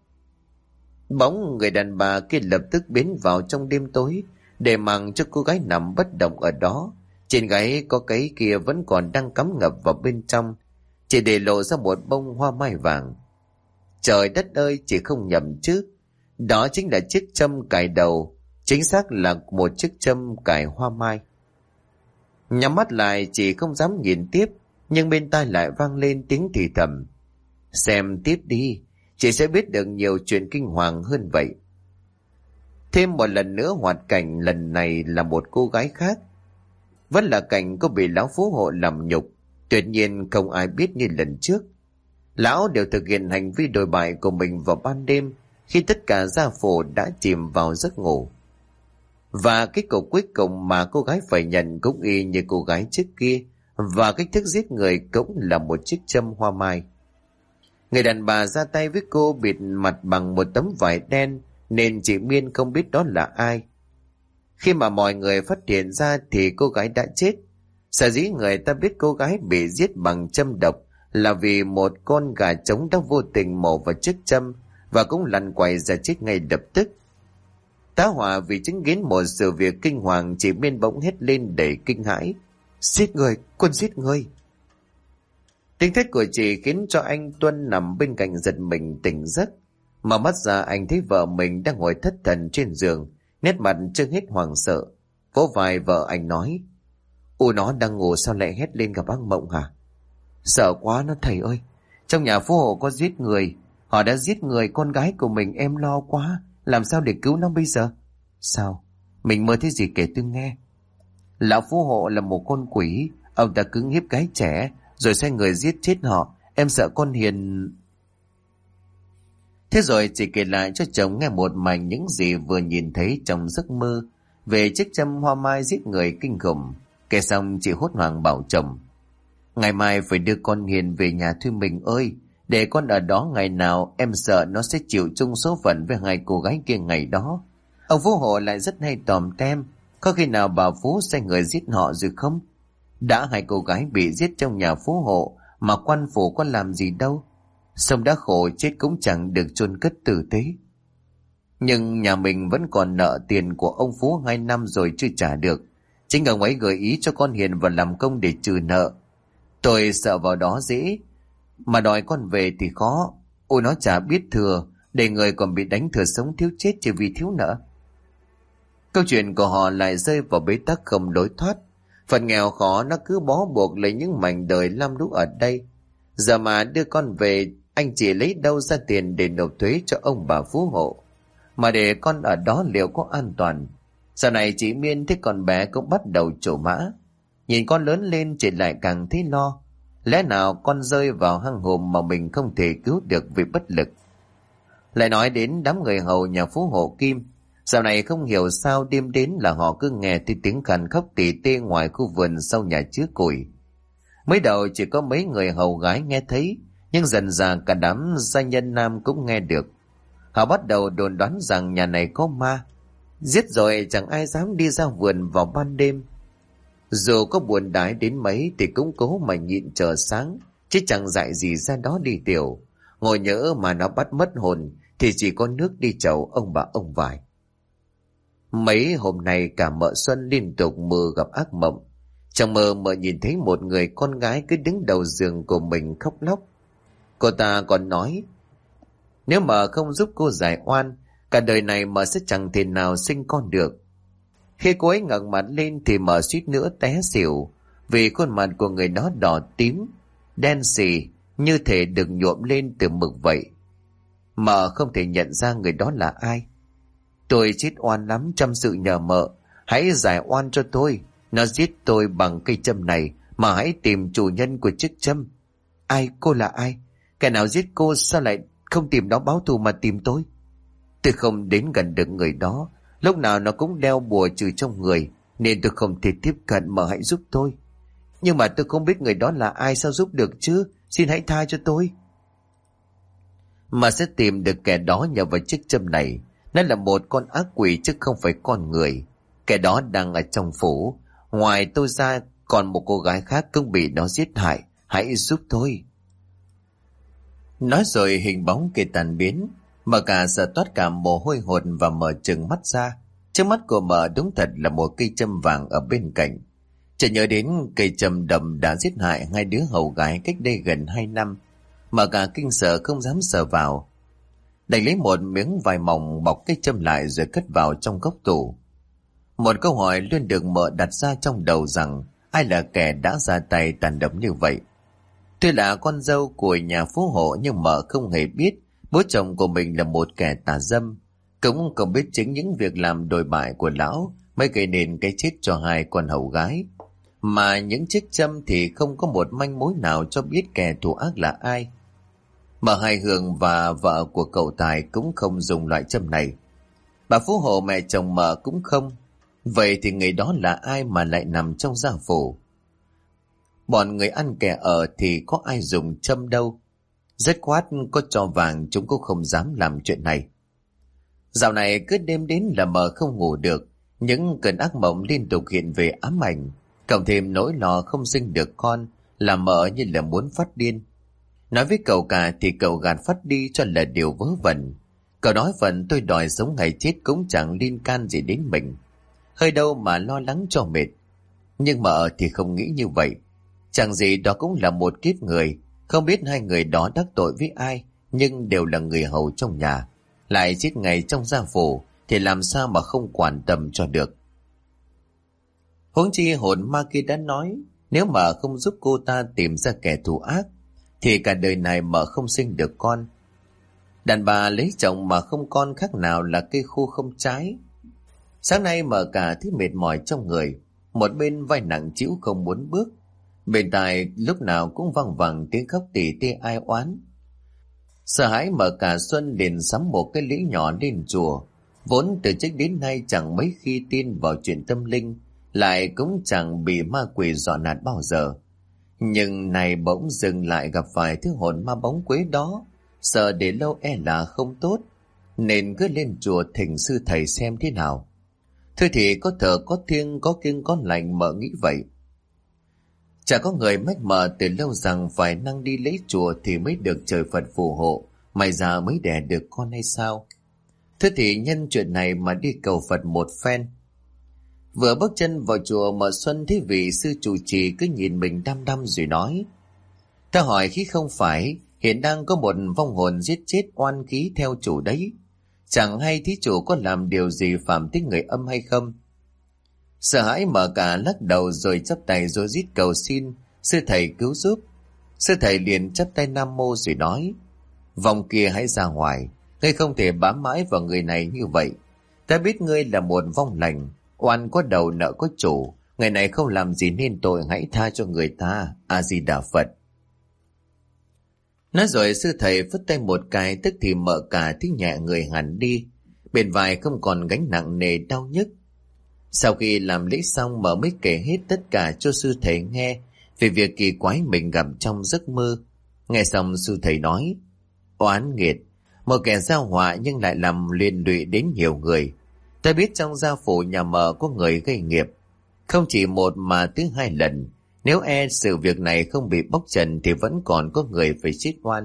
Bóng người đàn bà kia lập tức biến vào trong đêm tối, để mặc cho cô gái nằm bất động ở đó. Trên gáy có cái kia vẫn còn đang cắm ngập vào bên trong, chỉ để lộ ra một bông hoa mai vàng. Trời đất ơi, chị không nhầm chứ, đó chính là chiếc châm cài đầu, chính xác là một chiếc châm cài hoa mai. Nhắm mắt lại chị không dám nhìn tiếp, nhưng bên tai lại vang lên tiếng thì thầm: Xem tiếp đi, chị sẽ biết được nhiều chuyện kinh hoàng hơn vậy. Thêm một lần nữa hoạt cảnh, lần này là một cô gái khác. Vẫn là cảnh cô bị lão phú hộ làm nhục, tuyệt nhiên không ai biết như lần trước. Lão đều thực hiện hành vi đồi bại của mình vào ban đêm, khi tất cả gia phổ đã chìm vào giấc ngủ. Và kết cục cuối cùng mà cô gái phải nhận cũng y như cô gái trước kia, và cách thức giết người cũng là một chiếc châm hoa mai. Người đàn bà ra tay với cô bịt mặt bằng một tấm vải đen, nên chị Miên không biết đó là ai. Khi mà mọi người phát hiện ra thì cô gái đã chết. Sở dĩ người ta biết cô gái bị giết bằng châm độc là vì một con gà trống đã vô tình mổ vào chiếc châm và cũng lăn quay ra chết ngay lập tức. Tá hỏa vì chứng kiến một sự việc kinh hoàng, chị Miên bỗng hét lên đầy kinh hãi: "Giết người, quân giết người!" Tiếng thét của chị khiến cho anh Tuân nằm bên cạnh giật mình tỉnh giấc. Mở mắt ra, anh thấy vợ mình đang ngồi thất thần trên giường, nét mặt chưa hết hoảng sợ. Vỗ vai vợ anh nói: "Ôi, nó đang ngủ sao lại hét lên gặp ác mộng hả?" "Sợ quá nó thầy ơi, trong nhà phú hộ có giết người, họ đã giết người con gái của mình, em lo quá, làm sao để cứu nó bây giờ?" "Sao? Mình mơ thấy gì kể tôi nghe." "Lão phú hộ là một con quỷ, ông ta cưỡng hiếp gái trẻ rồi sai người giết chết họ, em sợ con Hiền..." Thế rồi chị kể lại cho chồng nghe một mạch những gì vừa nhìn thấy trong giấc mơ về chiếc châm hoa mai giết người kinh khủng. Kể xong chị hốt hoảng bảo chồng: "Ngày mai phải đưa con Hiền về nhà thôi mình ơi, để con ở đó ngày nào, em sợ nó sẽ chịu chung số phận với hai cô gái kia ngày đó. Ông Phú Hộ lại rất hay tòm tem, có khi nào bà Phú sai người giết họ rồi không? Đã hai cô gái bị giết trong nhà Phú Hộ mà quan phủ có làm gì đâu. Sống đã khổ chết cũng chẳng được chôn cất tử tế. Nhưng nhà mình vẫn còn nợ tiền của ông Phú 2 năm rồi chưa trả được. Chính ông ấy gợi ý cho con Hiền vào làm công để trừ nợ. Tôi sợ vào đó dễ, mà đòi con về thì khó. Ôi nó chả biết thừa, để người còn bị đánh thừa sống thiếu chết chỉ vì thiếu nợ." Câu chuyện của họ lại rơi vào bế tắc không lối thoát. Phần nghèo khó nó cứ bó buộc lấy những mảnh đời lam lũ ở đây. Giờ mà đưa con về, anh chỉ lấy đâu ra tiền để nộp thuế cho ông bà Phú Hộ? Mà để con ở đó liệu có an toàn? Sau này chị Miên thấy con bé cũng bắt đầu trổ mã. Nhìn con lớn lên chị lại càng thấy lo. Lẽ nào con rơi vào hang hùm mà mình không thể cứu được vì bất lực? Lại nói đến đám người hầu nhà Phú Hộ Kim. Dạo này không hiểu sao đêm đến là họ cứ nghe thấy tiếng khàn khóc tỉ tê ngoài khu vườn sau nhà chứa củi. Mới đầu chỉ có mấy người hầu gái nghe thấy, nhưng dần dà cả đám gia nhân nam cũng nghe được. Họ bắt đầu đồn đoán rằng nhà này có ma. Giết rồi chẳng ai dám đi ra vườn vào ban đêm. Dù có buồn đái đến mấy thì cũng cố mà nhịn chờ sáng, chứ chẳng dại gì ra đó đi tiểu. Ngồi nhỡ mà nó bắt mất hồn thì chỉ có nước đi chầu ông bà ông vải. Mấy hôm nay cả mợ Xuân liên tục mơ gặp ác mộng. Trong mơ mợ nhìn thấy một người con gái cứ đứng đầu giường của mình khóc lóc. Cô ta còn nói nếu mà không giúp cô giải oan, cả đời này mợ sẽ chẳng thể nào sinh con được. Khi cô ấy ngẩng mặt lên thì mợ suýt nữa té xỉu, vì khuôn mặt của người đó đỏ tím, đen xì, như thể được nhuộm lên từ mực vậy. Mợ không thể nhận ra người đó là ai. Tôi chết oan lắm, chăm sự nhờ mợ, hãy giải oan cho tôi. Nó giết tôi bằng cây châm này, mà hãy tìm chủ nhân của chiếc châm. Ai? Cô là ai? Kẻ nào giết cô sao lại không tìm nó báo thù mà tìm tôi? Tôi không đến gần được người đó, lúc nào nó cũng đeo bùa trừ trong người, nên tôi không thể tiếp cận, mà hãy giúp tôi. Nhưng mà tôi không biết người đó là ai, sao giúp được chứ? Xin hãy tha cho tôi. Mà sẽ tìm được kẻ đó nhờ vào chiếc châm này. Nó là một con ác quỷ chứ không phải con người. Kẻ đó đang ở trong phủ. Ngoài tôi ra còn một cô gái khác cũng bị nó giết hại. Hãy giúp tôi. Nói rồi hình bóng kia tan biến. Mợ cả sợ toát cả mồ hôi hột và mở trừng mắt ra. Trước mắt của mợ đúng thật là một cây châm vàng ở bên cạnh. Chợt nhớ đến cây châm đầm đã giết hại hai đứa hầu gái cách đây gần 2 năm. Mợ cả kinh sợ không dám sờ vào. Đành lấy một miếng vải mỏng bọc cái châm lại rồi cất vào trong góc tủ. Một câu hỏi luôn được mợ đặt ra trong đầu rằng ai là kẻ đã ra tay tàn độc như vậy. Tuy là con dâu của nhà Phú Hộ nhưng mợ không hề biết Bố chồng của mình là một kẻ tà dâm, cũng không biết chính những việc làm đồi bại của lão mới gây nên cái chết cho hai con hầu gái. Mà những chiếc châm thì không có một manh mối nào cho biết kẻ thù ác là ai. Mà Hai Hương và vợ của cậu Tài cũng không dùng loại châm này. Bà Phú Hộ mẹ chồng Mợ cũng không. Vậy thì người đó là ai mà lại nằm trong gia phủ? Bọn người ăn kẻ ở thì có ai dùng châm đâu. Dứt khoát có cho vàng chúng cũng không dám làm chuyện này. Dạo này cứ đêm đến là Mợ không ngủ được. Những cơn ác mộng liên tục hiện về ám ảnh, cộng thêm nỗi lo không sinh được con, làm Mợ như là muốn phát điên. Nói với cậu cả thì cậu gạt phát đi cho là điều vớ vẩn. Cậu nói phần tôi đòi sống hay chết cũng chẳng liên can gì đến mình. Hơi đâu mà lo lắng cho mệt. Nhưng Mợ thì không nghĩ như vậy. Chẳng gì đó cũng là một kiếp người. Không biết hai người đó đắc tội với ai, nhưng đều là người hầu trong nhà. Lại chết ngay trong gia phủ thì làm sao mà không quan tâm cho được. Huống chi hồn ma kia đã nói, nếu mà không giúp cô ta tìm ra kẻ thù ác thì cả đời này Mợ không sinh được con. Đàn bà lấy chồng mà không con khác nào là cây khô không trái. Sáng nay Mợ cả thấy mệt mỏi trong người, một bên vai nặng trĩu không muốn bước, bên tai lúc nào cũng văng vẳng tiếng khóc tỉ tê ai oán. Sợ hãi Mợ cả Xuân liền sắm một cái lễ nhỏ lên chùa. Vốn từ trước đến nay chẳng mấy khi tin vào chuyện tâm linh, lại cũng chẳng bị ma quỷ dọa nạt bao giờ. Nhưng này bỗng dừng lại gặp phải thứ hồn ma bóng quế đó, sợ để lâu e là không tốt, nên cứ lên chùa thỉnh sư thầy xem thế nào. Thôi thì có thờ có thiêng có kiêng có lành, Mợ nghĩ vậy. Chả có người mách Mợ từ lâu rằng phải năng đi lễ chùa thì mới được trời Phật phù hộ, may ra mới đẻ được con hay sao? Thế thì nhân chuyện này mà đi cầu Phật một phen. Vừa bước chân vào chùa, Mợ Xuân thấy vị sư trụ trì cứ nhìn mình đăm đăm rồi nói: "Ta hỏi khí không phải hiện đang có một vong hồn giết chết oan khí theo chủ đấy, chẳng hay thí chủ có làm điều gì phạm tới người âm hay không?" Sợ hãi Mợ cả lắc đầu rồi chắp tay rồi rít cầu xin sư thầy cứu giúp. Sư thầy liền chắp tay nam mô rồi nói: "Vong kia hãy ra ngoài, ngươi không thể bám mãi vào người này như vậy. Ta biết ngươi là một vong lành, oan có đầu nợ có chủ, người này không làm gì nên tội, hãy tha cho người ta. A Di Đà Phật." Nói rồi sư thầy phất tay một cái, tức thì Mợ cả thấy nhẹ người hẳn đi, bên vai không còn gánh nặng nề đau nhức. Sau khi làm lễ xong, Mợ mới kể hết tất cả cho sư thầy nghe về việc kỳ quái mình gặp trong giấc mơ. Nghe xong sư thầy nói: "Oán nghiệt, một kẻ giao họa nhưng lại làm liên lụy đến nhiều người. Ta biết trong gia phủ nhà Mợ có người gây nghiệp, không chỉ một mà tới 2 lần. Nếu sự việc này không bị bóc trần thì vẫn còn có người phải chết oan."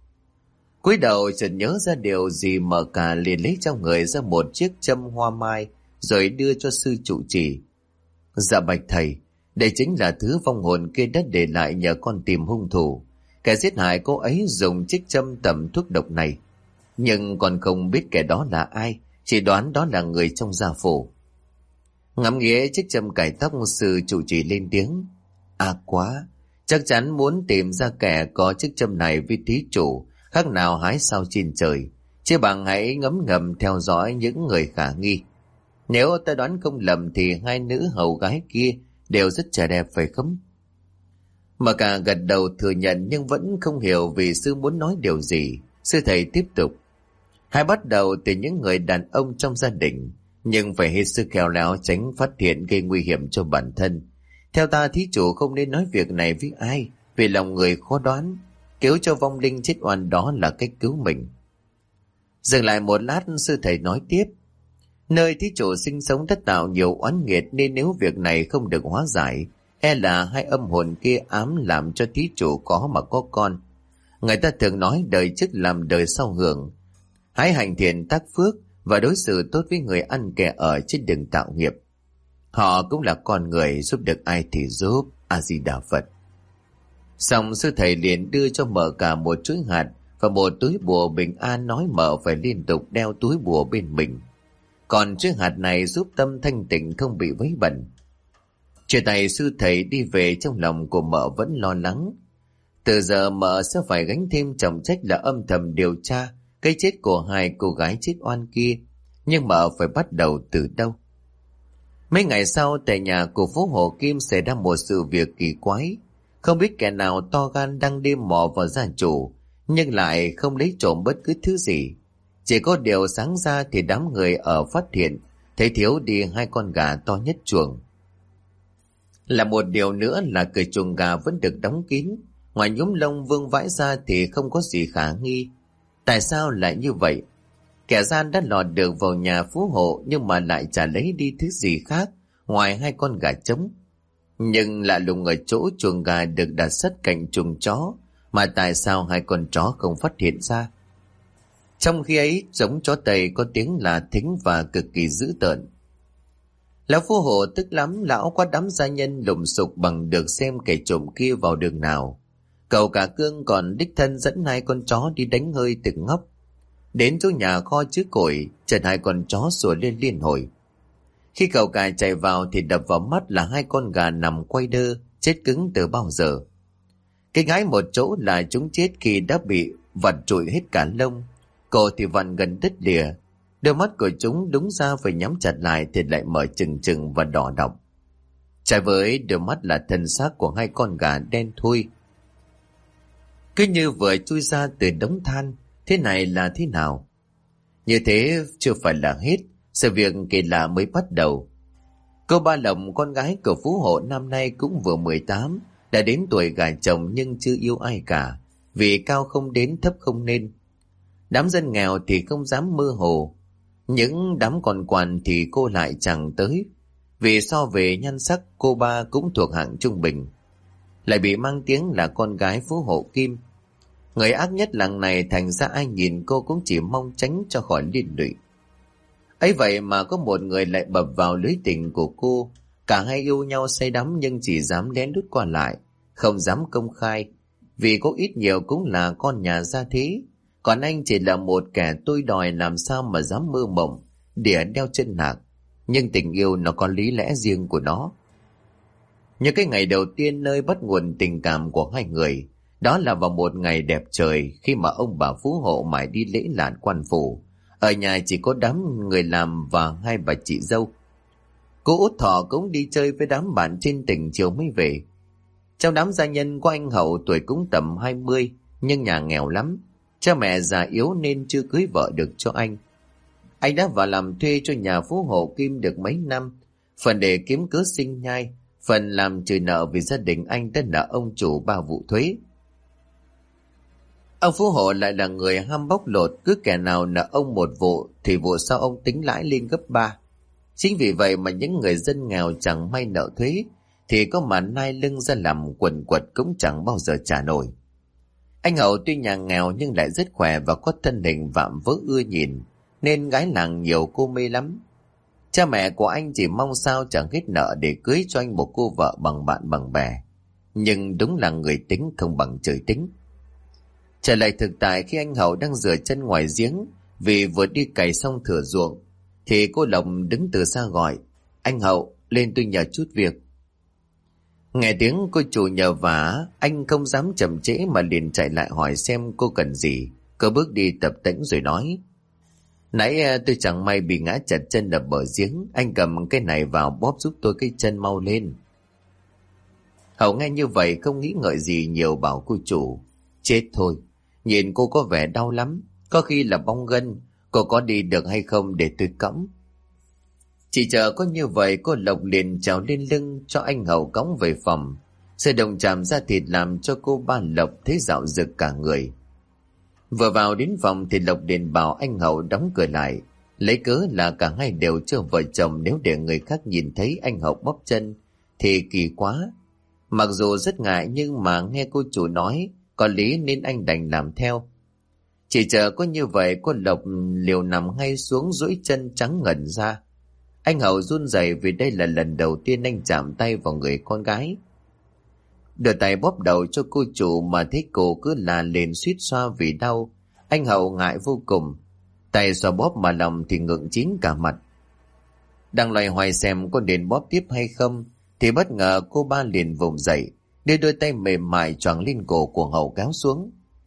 Cúi đầu chợt nhớ ra điều gì, Mợ cả liền lấy trong người ra một chiếc châm hoa mai rồi đưa cho sư trụ trì. "Dạ bạch thầy, đây chính là thứ vong hồn kia đã để lại nhờ con tìm hung thủ. Kẻ giết hại cô ấy dùng chiếc châm tẩm thuốc độc này, nhưng còn không biết kẻ đó là ai, chỉ đoán đó là người trong gia phủ." Ngắm nghía chiếc châm cài tóc, sư trụ trì lên tiếng: Quá, chắc chắn muốn tìm ra kẻ có chiếc châm này với thí chủ, khác nào hái sao trên trời, chứ bằng hãy ngấm ngầm theo dõi những người khả nghi. Nếu ta đoán không lầm thì 2 nữ hầu gái kia đều rất trẻ đẹp phải không?" Mà cả gật đầu thừa nhận nhưng vẫn không hiểu vì sư muốn nói điều gì. Sư thầy tiếp tục: "Hãy bắt đầu từ những người đàn ông trong gia đình, nhưng phải hết sức khéo léo, tránh phát hiện gây nguy hiểm cho bản thân. Theo ta, thí chủ không nên nói việc này với ai, vì lòng người khó đoán, cứu cho vong linh chết oan đó là cách cứu mình." Dừng lại một lát, sư thầy nói tiếp: "Nơi thí chủ sinh sống đã tạo nhiều oán nghiệt, nên nếu việc này không được hóa giải, là 2 âm hồn kia ám làm cho thí chủ có mà có con. Người ta thường nói đời trước làm đời sau hưởng. Hãy hành thiện tác phước và đối xử tốt với người ăn kẻ ở, chứ đừng tạo nghiệp. Họ cũng là con người, giúp được ai thì giúp. A Di Đà Phật." Xong sư thầy liền đưa cho Mợ cả một chuỗi hạt và một túi bùa bình an, nói Mợ phải liên tục đeo túi bùa bên mình. Còn chuỗi hạt này giúp tâm thanh tịnh, không bị vấy bẩn. Chia tay sư thầy đi về, trong lòng của Mợ vẫn lo lắng. Từ giờ Mợ sẽ phải gánh thêm trọng trách là âm thầm điều tra cái chết của hai cô gái chết oan kia, nhưng mà phải bắt đầu từ đâu? Mấy ngày sau, tại nhà của Phú Hộ Kim xảy ra một sự việc kỳ quái. Không biết kẻ nào to gan đang đêm mò vào gia chủ, nhưng lại không lấy trộm bất cứ thứ gì. Chỉ có điều sáng ra thì đám người ở phát hiện thấy thiếu đi hai con gà to nhất chuồng. Là một điều nữa là cửa chuồng gà vẫn được đóng kín, ngoài nhúm lông vương vãi ra thì không có gì khả nghi. Tại sao lại như vậy? Kẻ gian đã lọt được vào nhà Phú Hộ nhưng mà lại chả lấy đi thứ gì khác ngoài hai con gà trống. Nhưng lạ lùng ở chỗ chuồng gà được đặt sát cạnh chuồng chó, mà tại sao hai con chó không phát hiện ra? Trong khi ấy, giống chó Tây có tiếng là thính và cực kỳ dữ tợn. Lão Phú Hộ tức lắm, lão có đám gia nhân lùng sục bằng được xem kẻ trộm kia vào đường nào. Cậu cả Cương còn đích thân dẫn hai con chó đi đánh hơi từng ngóc. Đến chỗ nhà kho chứa củi, chợt hai con chó sủa lên liên hồi. Khi cậu cả chạy vào thì đập vào mắt là hai con gà nằm quay đơ, chết cứng từ bao giờ. Cái gái một chỗ là chúng chết khi đã bị vặn trụi hết cả lông, cổ thì vặn gần đứt lìa. Đôi mắt của chúng đúng ra phải nhắm chặt lại thì lại mở trừng trừng và đỏ đọng. Trái với đôi mắt là thân xác của hai con gà đen thui, cứ như vừa chui ra từ đống than. Thế này là thế nào? Như thế chưa phải là hết, sự việc kỳ lạ mới bắt đầu. Cô Ba Lộc, con gái của Phú Hộ, năm nay cũng vừa 18, đã đến tuổi gả chồng nhưng chưa yêu ai cả, vì cao không đến thấp không nên. Đám dân nghèo thì không dám mơ hồ, những đám còn quàn thì cô lại chẳng tới, vì so về nhan sắc cô Ba cũng thuộc hạng trung bình. Lại bị mang tiếng là con gái Phú Hộ Kim, người ác nhất làng này, thành ra ai nhìn cô cũng chỉ mong tránh cho khỏi liên lụy. Ấy vậy mà có một người lại bập vào lưới tình của cô. Cả hai yêu nhau say đắm nhưng chỉ dám lén lút qua lại, không dám công khai, vì có ít nhiều cũng là con nhà gia thế. Còn anh chỉ là một kẻ tôi đòi, làm sao mà dám mơ mộng đỉa đeo chân nạc. Nhưng tình yêu nó có lý lẽ riêng của nó. Như cái ngày đầu tiên nơi bắt nguồn tình cảm của hai người, đó là vào một ngày đẹp trời, khi mà ông bà Phú Hộ mải đi lễ lạn quan phủ. Ở nhà chỉ có đám người làm và hai bà chị dâu. Cô Út Thọ cũng đi chơi với đám bạn trên tỉnh, chiều mới về. Trong đám gia nhân có anh Hậu, tuổi cũng tầm 20, nhưng nhà nghèo lắm. Cha mẹ già yếu nên chưa cưới vợ được cho anh. Anh đã vào làm thuê cho nhà Phú Hộ Kim được mấy năm, phần để kiếm cớ sinh nhai, phần làm trừ nợ vì gia đình anh đã nợ ông chủ 3 vụ thuế. Ông Phú Hộ lại là người ham bóc lột, cứ kẻ nào nợ ông một vụ thì vụ sau ông tính lãi lên gấp 3. Chính vì vậy mà những người dân nghèo chẳng may nợ thuế thì có mà nai lưng ra làm quần quật cũng chẳng bao giờ trả nổi. Anh Hậu tuy nhà nghèo nhưng lại rất khỏe và có thân hình vạm vỡ ưa nhìn, nên gái làng nhiều cô mê lắm. Cha mẹ của anh chỉ mong sao chẳng hết nợ để cưới cho anh một cô vợ bằng bạn bằng bè. Nhưng đúng là người tính không bằng trời tính. Trở lại thực tại, khi anh Hậu đang rửa chân ngoài giếng vì vừa đi cày xong thửa ruộng, thì cô Lộc đứng từ xa gọi: "Anh Hậu, lên tôi nhờ chút việc." Nghe tiếng cô chủ nhờ vả, anh không dám chậm trễ mà liền chạy lại hỏi xem cô cần gì. Cô bước đi tập tễnh rồi nói: "Nãy tôi chẳng may bị ngã chặt chân ở bờ giếng, anh cầm cái này vào bóp giúp tôi cái chân mau lên." Hậu nghe như vậy không nghĩ ngợi gì nhiều, bảo cô chủ: "Chết thôi, nhìn cô có vẻ đau lắm, có khi là bong gân, cô có đi được hay không để tôi cõng?" Chỉ chờ có như vậy, cô Lộc liền trèo lên lưng cho anh Hậu cõng về phòng. Sự đồng chạm da thịt làm cho cô Ba Lộc thấy dạo rực cả người. Vừa vào đến phòng thì Lộc liền bảo anh Hậu đóng cửa lại, lấy cớ là cả hai đều chưa vợ chồng, nếu để người khác nhìn thấy anh Hậu bóp chân thì kỳ quá. Mặc dù rất ngại nhưng mà nghe cô chủ nói có lý nên anh đành làm theo. Chỉ chờ có như vậy, cô Lộc liều nằm ngay xuống duỗi chân trắng ngần ra. Anh Hậu run rẩy vì đây là lần đầu tiên anh chạm tay vào người con gái. Đưa tay bóp đầu cho cô chủ mà thấy cô cứ là lên suýt xoa vì đau. Anh Hậu ngại vô cùng, tay xoa bóp mà lòng thì ngượng chín cả mặt. Đang loay hoay xem có nên bóp tiếp hay không thì bất ngờ cô Ba liền vùng dậy, đưa đôi tay mềm mại choàng lên cổ của Hậu kéo xuống.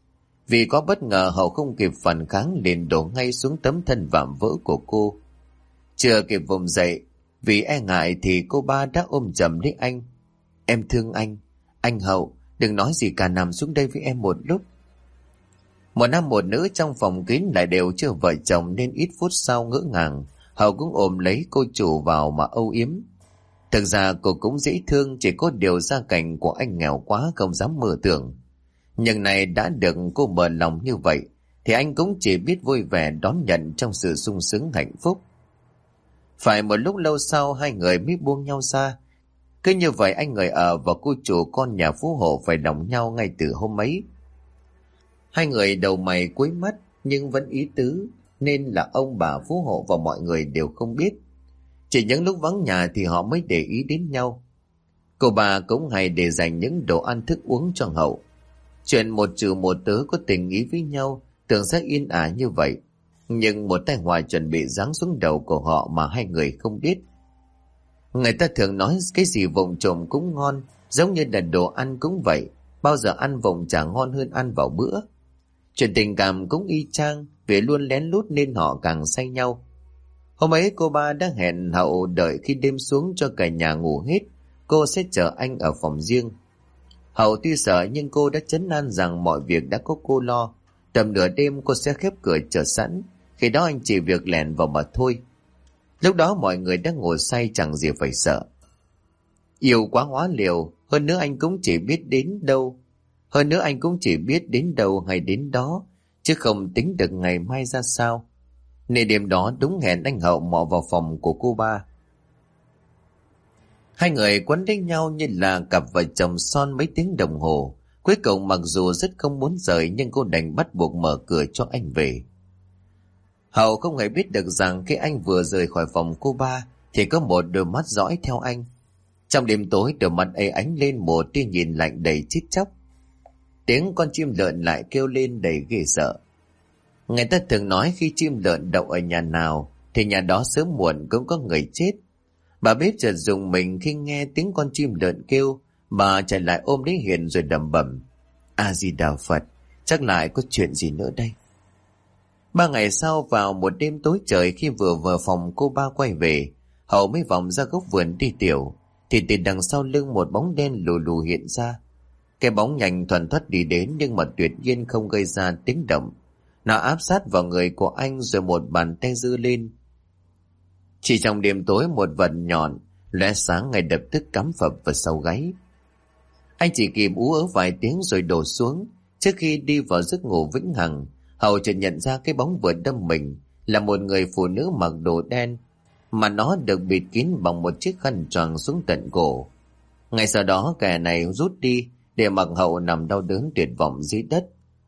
Vì có bất ngờ Hậu không kịp phản kháng liền đổ ngay xuống tấm thân vạm vỡ của cô. Chưa kịp vùng dậy, vì e ngại thì cô ba đã ôm chầm lấy anh. Em thương anh Hậu, đừng nói gì cả, nằm xuống đây với em một lúc. Một nam một nữ trong phòng kín lại đều chưa vợ chồng nên ít phút sau ngỡ ngàng, Hậu cũng ôm lấy cô chủ vào mà âu yếm. Thực ra cô cũng dễ thương, chỉ có điều gia cảnh của anh nghèo quá không dám mơ tưởng. Nhưng này đã được cô mở lòng như vậy thì anh cũng chỉ biết vui vẻ đón nhận trong sự sung sướng hạnh phúc. Phải một lúc lâu sau hai người mới buông nhau ra. Cứ như vậy anh người ở và cô chủ con nhà phú hộ phải đồng nhau ngay từ hôm ấy. Hai người đầu mày cuối mắt nhưng vẫn ý tứ, nên là ông bà phú hộ và mọi người đều không biết. Chỉ những lúc vắng nhà thì họ mới để ý đến nhau. Cô bà cũng hay để dành những đồ ăn thức uống cho Hậu. Chuyện một trừ một tớ có tình ý với nhau tưởng sẽ yên ả như vậy, nhưng một tai họa chuẩn bị giáng xuống đầu của họ mà hai người không biết. Người ta thường nói cái gì vụng trộm cũng ngon, giống như là đồ ăn cũng vậy, bao giờ ăn vụng chả ngon hơn ăn vào bữa. Chuyện tình cảm cũng y chang, vì luôn lén lút nên họ càng say nhau. Hôm ấy cô ba đã hẹn Hậu đợi khi đêm xuống cho cả nhà ngủ hết, cô sẽ chờ anh ở phòng riêng. Hậu tuy sợ nhưng cô đã trấn an rằng mọi việc đã có cô lo. Tầm nửa đêm cô sẽ khép cửa chờ sẵn, khi đó anh chỉ việc lẻn vào mà thôi. Lúc đó mọi người đã ngồi say chẳng gì phải sợ. Yêu quá hóa liều, hơn nữa anh cũng chỉ biết đến đâu hay đến đó, chứ không tính được ngày mai ra sao. Nên đêm đó đúng hẹn anh Hậu mò vào phòng của cô ba. Hai người quấn lấy nhau như là cặp vợ chồng son mấy tiếng đồng hồ. Cuối cùng mặc dù rất không muốn rời nhưng cô đành bắt buộc mở cửa cho anh về. Hậu không hề biết được rằng khi anh vừa rời khỏi phòng cô ba thì có một đôi mắt dõi theo anh. Trong đêm tối đôi mắt ấy ánh lên một tia nhìn lạnh đầy chết chóc. Tiếng con chim lợn lại kêu lên đầy ghê sợ. Người ta thường nói khi chim lợn đậu ở nhà nào thì nhà đó sớm muộn cũng có người chết. Bà bếp chợt rùng mình khi nghe tiếng con chim lợn kêu. Bà chạy lại ôm lấy Hiền rồi đầm bẩm: A Di Đà Phật, chắc lại có chuyện gì nữa đây. 3 ngày sau, vào một đêm tối trời, khi vừa phòng cô ba quay về, Hậu mới vòng ra góc vườn đi tiểu, thì từ đằng sau lưng một bóng đen lù lù hiện ra. Cái bóng nhanh thuần thoắt đi đến nhưng mà tuyệt nhiên không gây ra tiếng động. Nó áp sát vào người của anh rồi một bàn tay giơ lên. Chỉ trong đêm tối một vật nhọn lóe sáng ngay lập tức cắm phập vào sau gáy. Anh chỉ kịp ú ớ vài tiếng rồi đổ xuống. Trước khi đi vào giấc ngủ vĩnh hằng, Hậu chợt nhận ra cái bóng vừa đâm mình là một người phụ nữ mặc đồ đen, mà nó được bịt kín bằng một chiếc khăn choàng xuống tận cổ. Ngay sau đó kẻ này rút đi để mặc Hậu nằm đau đớn tuyệt vọng dưới đất.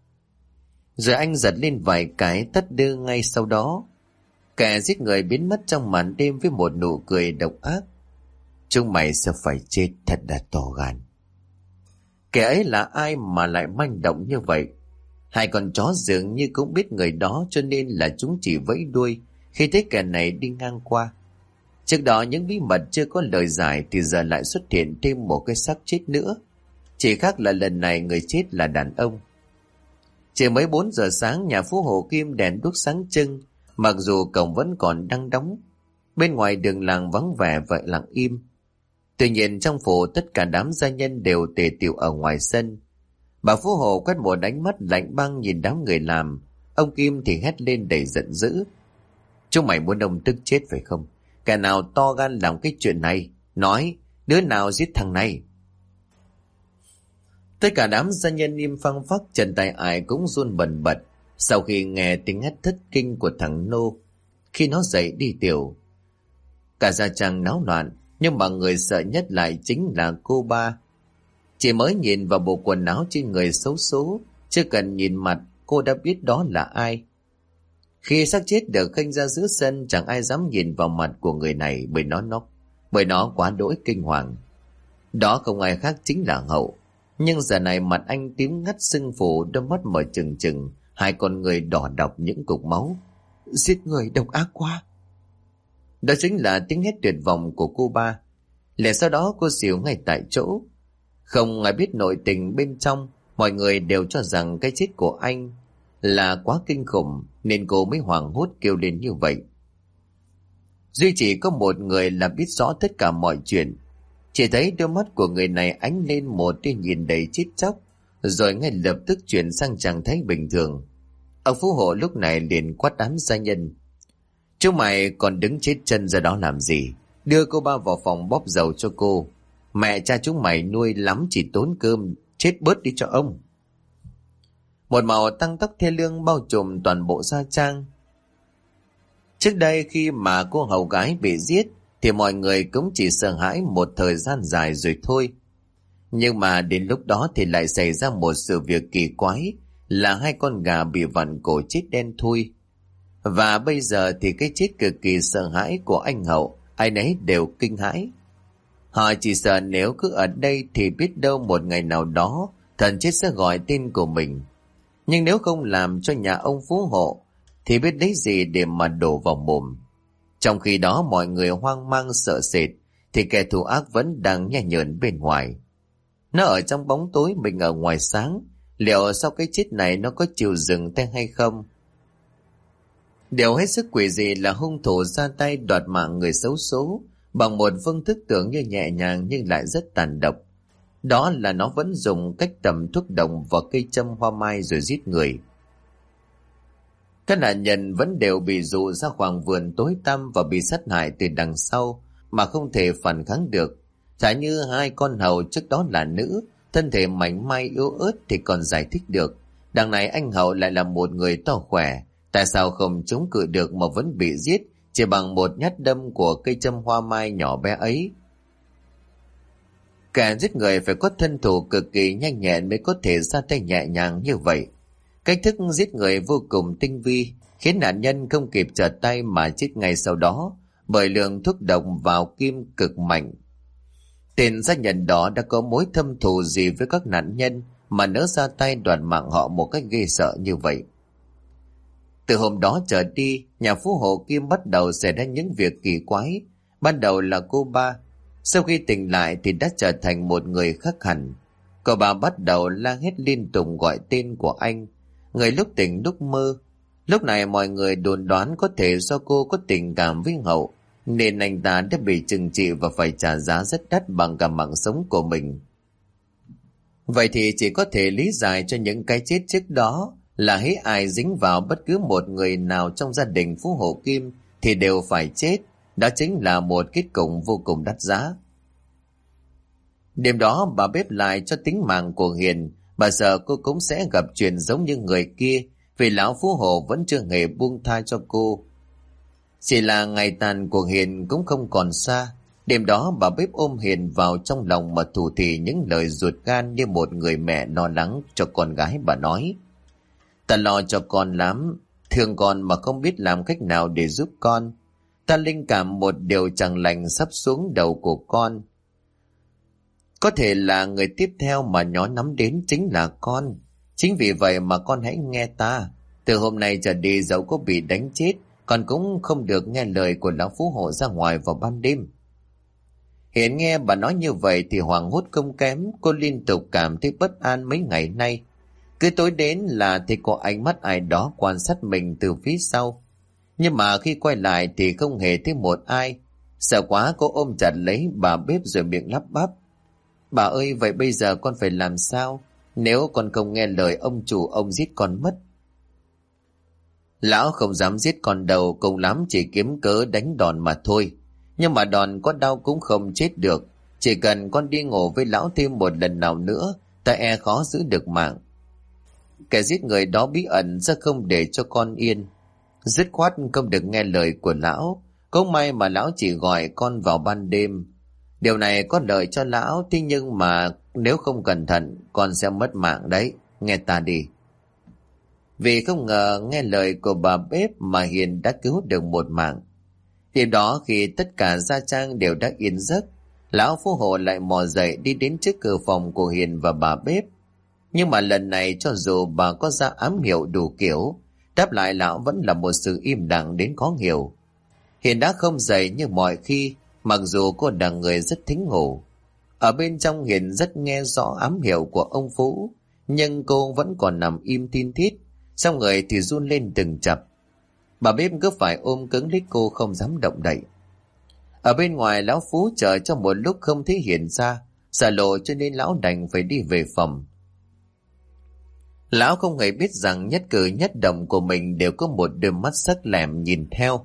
Rồi anh giật lên vài cái tất đơ ngay sau đó. Kẻ giết người biến mất trong màn đêm với một nụ cười độc ác. Chúng mày sẽ phải chết, thật là to gan. Kẻ ấy là ai mà lại manh động như vậy? Hai con chó dường như cũng biết người đó, cho nên là chúng chỉ vẫy đuôi khi thấy kẻ này đi ngang qua. Trước đó những bí mật chưa có lời giải thì giờ lại xuất hiện thêm một cái xác chết nữa. Chỉ khác là lần này người chết là đàn ông. Chỉ mới 4 giờ sáng, nhà phú hộ Kim đèn đuốc sáng trưng, mặc dù cổng vẫn còn đang đóng. Bên ngoài đường làng vắng vẻ và lặng im. Tuy nhiên trong phủ tất cả đám gia nhân đều tề tựu ở ngoài sân. Bà phú hộ quét một ánh mắt lạnh băng nhìn đám người làm. Ông Kim thì hét lên đầy giận dữ: Chúng mày muốn ông tức chết phải không? Kẻ nào to gan làm cái chuyện này? Nói, đứa nào giết thằng này? Tất cả đám gia nhân im phăng phắc, chân tay ai cũng run bần bật sau khi nghe tiếng hét thất kinh của thằng Nô khi nó dậy đi tiểu. Cả gia trang náo loạn, nhưng mà người sợ nhất lại chính là cô ba. Chỉ mới nhìn vào bộ quần áo trên người xấu số, chưa cần nhìn mặt cô đã biết đó là ai. Khi xác chết được khênh ra giữa sân, chẳng ai dám nhìn vào mặt của người này bởi nó quá đỗi kinh hoàng. Đó không ai khác chính là Hậu. Nhưng giờ này mặt anh tím ngắt sưng phù, đôi mắt mở trừng trừng, hai con người đỏ đọc những cục máu. Giết người độc ác quá. Đó chính là tiếng hét tuyệt vọng của cô ba. Lẽ sau đó cô xỉu ngay tại chỗ. Không ai biết nội tình bên trong, Mọi người đều cho rằng cái chết của anh là quá kinh khủng nên cô mới hoảng hốt kêu lên như vậy. Duy chỉ có một người là biết rõ tất cả mọi chuyện. Chỉ thấy đôi mắt của người này ánh lên một tia nhìn đầy chết chóc, rồi ngay lập tức chuyển sang trạng thái bình thường. Ông phú hộ lúc này liền quát đám gia nhân: "Chúng mày còn đứng chết chân ra đó làm gì? Đưa cô ba vào phòng bóp dầu cho cô. Mẹ cha chúng mày nuôi lắm chỉ tốn cơm, chết bớt đi cho ông." Một màu tăng tóc thê lương bao trùm toàn bộ gia trang. Trước đây khi mà cô hầu gái bị giết thì mọi người cũng chỉ sợ hãi một thời gian dài rồi thôi. Nhưng mà đến lúc đó thì lại xảy ra một sự việc kỳ quái là hai con gà bị vặn cổ chết đen thui. Và bây giờ thì cái chết cực kỳ sợ hãi của anh Hậu, ai nấy đều kinh hãi. Họ chỉ sợ nếu cứ ở đây thì biết đâu một ngày nào đó thần chết sẽ gọi tên của mình. Nhưng nếu không làm cho nhà ông phú hộ thì biết lấy gì để mà đổ vào mồm. Trong khi đó mọi người hoang mang sợ sệt thì kẻ thù ác vẫn đang nhè nhởn bên ngoài. Nó ở trong bóng tối, mình ở ngoài sáng. Liệu sau cái chết này nó có chịu dừng tay hay không? Điều hết sức quỷ dị là hung thủ ra tay đoạt mạng người xấu số bằng một phương thức tưởng như nhẹ nhàng nhưng lại rất tàn độc. Đó là nó vẫn dùng cách tẩm thuốc độc vào cây châm hoa mai rồi giết người. Các nạn nhân vẫn đều bị dụ ra khoảng vườn tối tăm và bị sát hại từ đằng sau mà không thể phản kháng được. Chả như hai con hầu trước đó là nữ, thân thể mảnh mai yếu ớt thì còn giải thích được. Đằng này anh Hậu lại là một người to khỏe, tại sao không chống cự được mà vẫn bị giết chỉ bằng một nhát đâm của cây châm hoa mai nhỏ bé ấy. Kẻ giết người phải có thân thủ cực kỳ nhanh nhẹn mới có thể ra tay nhẹ nhàng như vậy. Cách thức giết người vô cùng tinh vi, khiến nạn nhân không kịp trở tay mà chết ngay sau đó bởi lượng thuốc độc vào kim cực mạnh. Tên sát nhân đó đã có mối thâm thù gì với các nạn nhân mà nỡ ra tay đoạt mạng họ một cách ghê sợ như vậy. Từ hôm đó trở đi, nhà phú hộ Kim bắt đầu xảy ra những việc kỳ quái. Ban đầu là cô ba, sau khi tỉnh lại thì đã trở thành một người khác hẳn. Cô bà bắt đầu la hét liên tục gọi tên của anh, người lúc tỉnh lúc mơ. Lúc này mọi người đồn đoán có thể do cô có tình cảm với Hậu nên anh ta đã bị trừng trị và phải trả giá rất đắt bằng cả mạng sống của mình. Vậy thì chỉ có thể lý giải cho những cái chết trước đó là hễ ai dính vào bất cứ một người nào trong gia đình phú hộ Kim thì đều phải chết. Đó chính là một kết cục vô cùng đắt giá. Đêm đó bà bếp lại cho tính mạng của Hiền. Bà sợ cô cũng sẽ gặp chuyện giống như người kia vì lão phú hộ vẫn chưa hề buông tha cho cô. Chỉ là ngày tàn của Hiền cũng không còn xa. Đêm đó bà bếp ôm Hiền vào trong lòng mà thủ thỉ những lời ruột gan như một người mẹ lo lắng cho con gái. Bà nói: "Ta lo cho con lắm, thương con mà không biết làm cách nào để giúp con. Ta linh cảm một điều chẳng lành sắp xuống đầu của con. Có thể là người tiếp theo mà nhó nắm đến chính là con. Chính vì vậy mà con hãy nghe ta. Từ hôm nay trở đi dẫu có bị đánh chết, con cũng không được nghe lời của lão phú hộ ra ngoài vào ban đêm." Hiền nghe bà nói như vậy thì hoảng hốt không kém. Cô liên tục cảm thấy bất an mấy ngày nay. Cứ tối đến là thì có ánh mắt ai đó quan sát mình từ phía sau. Nhưng mà khi quay lại thì không hề thấy một ai. Sợ quá cô ôm chặt lấy bà bếp rồi miệng lắp bắp: "Bà ơi, vậy bây giờ con phải làm sao? Nếu con không nghe lời ông chủ, ông giết con mất." "Lão không dám giết con đâu, cùng lắm chỉ kiếm cớ đánh đòn mà thôi. Nhưng mà đòn có đau cũng không chết được. Chỉ cần con đi ngủ với lão thêm một lần nào nữa, ta e khó giữ được mạng. Kẻ giết người đó bí ẩn sẽ không để cho con yên. Dứt khoát không được nghe lời của lão. Cũng may mà lão chỉ gọi con vào ban đêm. Điều này có lợi cho lão, thế nhưng mà nếu không cẩn thận con sẽ mất mạng đấy, nghe ta đi." Vì không ngờ nghe lời của bà bếp mà Hiền đã cứu được một mạng. Đêm đó khi tất cả gia trang đều đã yên giấc, lão phú hộ lại mò dậy đi đến trước cửa phòng của Hiền và bà bếp. Nhưng mà lần này cho dù bà có ra ám hiệu đủ kiểu, đáp lại lão vẫn là một sự im lặng đến khó hiểu. Hiền đã không dậy như mọi khi, mặc dù cô là người rất thính ngủ. Ở bên trong Hiền rất nghe rõ ám hiệu của ông Phú, nhưng cô vẫn còn nằm im tin thít, xong người thì run lên từng chập. Bà bếp cứ phải ôm cứng lấy cô không dám động đậy. Ở bên ngoài lão Phú chờ trong một lúc không thấy hiện ra, sợ lộ cho nên lão đành phải đi về phòng. Lão không hề biết rằng nhất cử nhất động của mình đều có một đôi mắt sắc lẻm nhìn theo.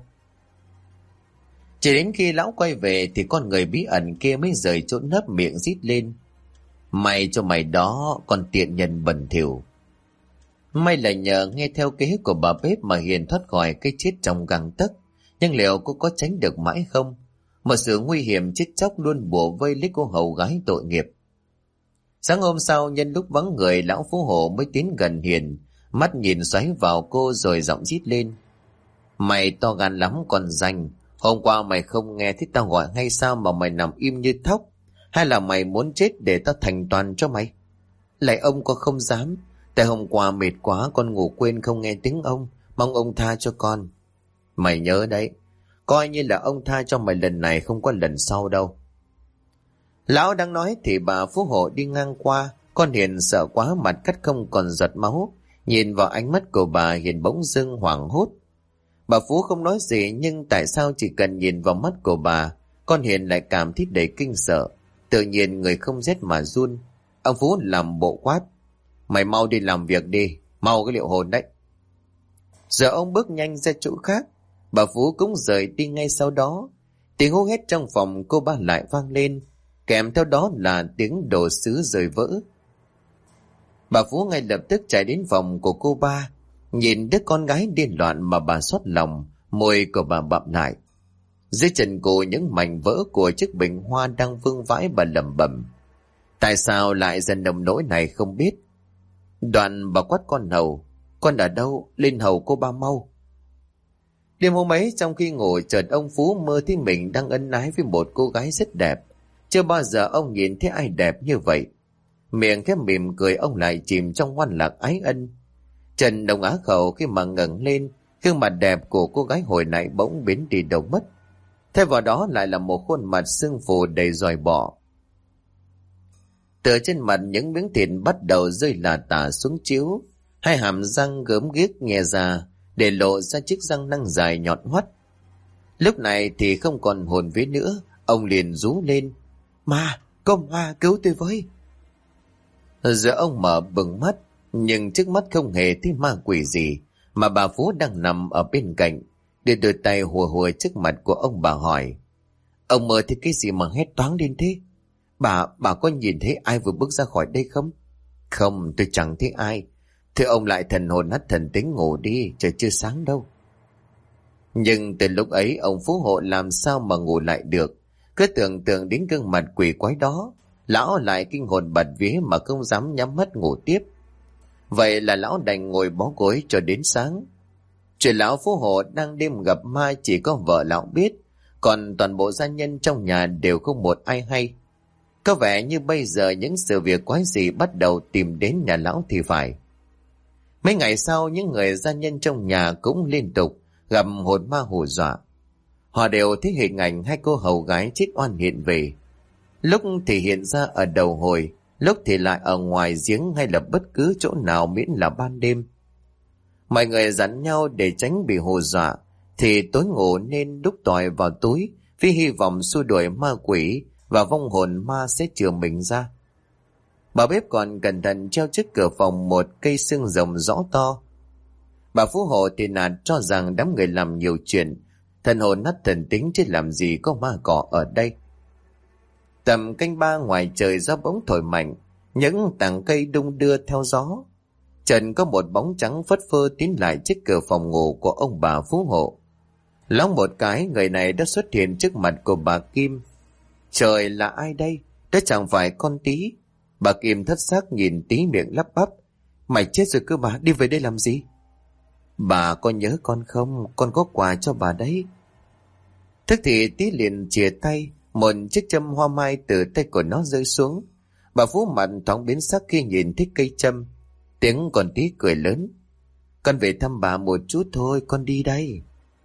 Chỉ đến khi lão quay về thì con người bí ẩn kia mới rời chỗ nấp miệng rít lên: "Mày cho mày đó, con tiện nhân bẩn thỉu!" May là nhờ nghe theo kế hoạch của bà bếp mà Hiền thoát khỏi cái chết trong gang tấc, nhưng liệu cô có tránh được mãi không? Một sự nguy hiểm chết chóc luôn bủa vây lấy cô hầu gái tội nghiệp. Sáng hôm sau, nhân lúc vắng người, lão Phú Hộ mới tiến gần Hiền, mắt nhìn xoáy vào cô rồi giọng rít lên: "Mày to gan lắm con danh! Hôm qua mày không nghe thấy tao gọi hay sao mà mày nằm im như thóc? Hay là mày muốn chết để tao thành toàn cho mày?" "Lạy ông, con không dám. Tại hôm qua mệt quá con ngủ quên không nghe tiếng ông. Mong ông tha cho con." "Mày nhớ đấy, coi như là ông tha cho mày lần này, không có lần sau đâu." Lão đang nói thì bà Phú Hộ đi ngang qua. Con Hiền sợ quá, mặt cắt không còn giọt máu. Nhìn vào ánh mắt của bà, Hiền bỗng dưng hoảng hốt. Bà Phú không nói gì, nhưng tại sao chỉ cần nhìn vào mắt của bà, con Hiền lại cảm thấy đầy kinh sợ. Tự nhiên người không rét mà run. Ông Phú làm bộ quát: "Mày mau đi làm việc đi, mau cái liệu hồn đấy." Giờ ông bước nhanh ra chỗ khác. Bà Phú cũng rời đi ngay sau đó. Tiếng hô hét trong phòng cô ba lại vang lên, kèm theo đó là tiếng đồ sứ rơi vỡ. Bà Phú ngay lập tức chạy đến phòng của cô ba. Nhìn đứa con gái điên loạn mà bà xót lòng, môi của bà bặm lại. Dưới chân cô những mảnh vỡ của chiếc bình hoa đang vương vãi, bà lẩm bẩm: "Tại sao lại dần nồng nỗi này không biết?" Đoạn bà quát con hầu: "Con ở đâu? Lên hầu cô ba mau." Đêm hôm ấy trong khi ngủ, chợt ông Phú mơ thấy mình đang ân ái với một cô gái rất đẹp. Chưa bao giờ ông nhìn thấy ai đẹp như vậy. Miệng khép mỉm cười, ông lại chìm trong hoan lạc ái ân. Trần Đồng Á Khẩu khi mà ngẩng lên, gương mặt đẹp của cô gái hồi nãy bỗng biến đi đâu mất. Thay vào đó lại là một khuôn mặt sưng phù đầy dòi bọ. Từ trên mặt những miếng thịt bắt đầu rơi lả tả xuống chiếu, hai hàm răng gớm ghiếc nhè ra để lộ ra chiếc răng nanh dài nhọn hoắt. Lúc này thì không còn hồn vía nữa, ông liền rú lên: "Ma, có ma, cứu tôi với!" Giờ ông mở bừng mắt, nhưng trước mắt không hề thấy ma quỷ gì, mà bà Phú đang nằm ở bên cạnh, đưa đôi tay hùa hùa trước mặt của ông. Bà hỏi: "Ông mơ thấy cái gì mà hét toáng lên thế? Bà có nhìn thấy ai vừa bước ra khỏi đây không?" "Không, tôi chẳng thấy ai. Thưa ông, lại thần hồn nát thần tính, ngủ đi, trời chưa sáng đâu." Nhưng từ lúc ấy ông Phú Hộ làm sao mà ngủ lại được. Cứ tưởng tượng đến gương mặt quỷ quái đó, lão lại kinh hồn bạt vía mà không dám nhắm mắt ngủ tiếp. Vậy là lão đành ngồi bó gối cho đến sáng. Chuyện lão Phú Hộ đang đêm gặp ma chỉ có vợ lão biết, còn toàn bộ gia nhân trong nhà đều không một ai hay. Có vẻ như bây giờ những sự việc quái gì bắt đầu tìm đến nhà lão thì phải. Mấy ngày sau, những người gia nhân trong nhà cũng liên tục gặp hồn ma hù dọa. Họ đều thấy hình ảnh hai cô hầu gái chết oan hiện về. Lúc thì hiện ra ở đầu hồi, lúc thì lại ở ngoài giếng hay là bất cứ chỗ nào miễn là ban đêm. Mọi người dặn nhau để tránh bị hù dọa thì tối ngủ nên đúc tỏi vào túi, vì hy vọng xua đuổi ma quỷ và vong hồn ma sẽ chừa mình ra. Bà bếp còn cẩn thận treo trước cửa phòng một cây xương rồng rõ to. Bà Phú Hộ thì nạt cho rằng đám người làm nhiều chuyện, thần hồn nát thần tính chứ làm gì có ma cỏ ở đây. Tầm canh ba, ngoài trời gió bỗng thổi mạnh, những tảng cây đung đưa theo gió. Trần có một bóng trắng phất phơ tiến lại trước cửa phòng ngủ của ông bà Phú Hộ. Loáng một cái, người này đã xuất hiện trước mặt của bà Kim. Trời, là ai đây? Đó chẳng phải con Tí. Bà Kim thất xác nhìn Tí, miệng lắp bắp: "Mày chết rồi cơ bà, đi về đây làm gì?" "Bà có nhớ con không? Con có quà cho bà đấy." Thức thì Tí liền chìa tay, một chiếc châm hoa mai từ tay của nó rơi xuống. Bà Phú mặt thoáng biến sắc khi nhìn thấy cây châm. Tiếng còn Tí cười lớn: "Con về thăm bà một chút thôi, con đi đây."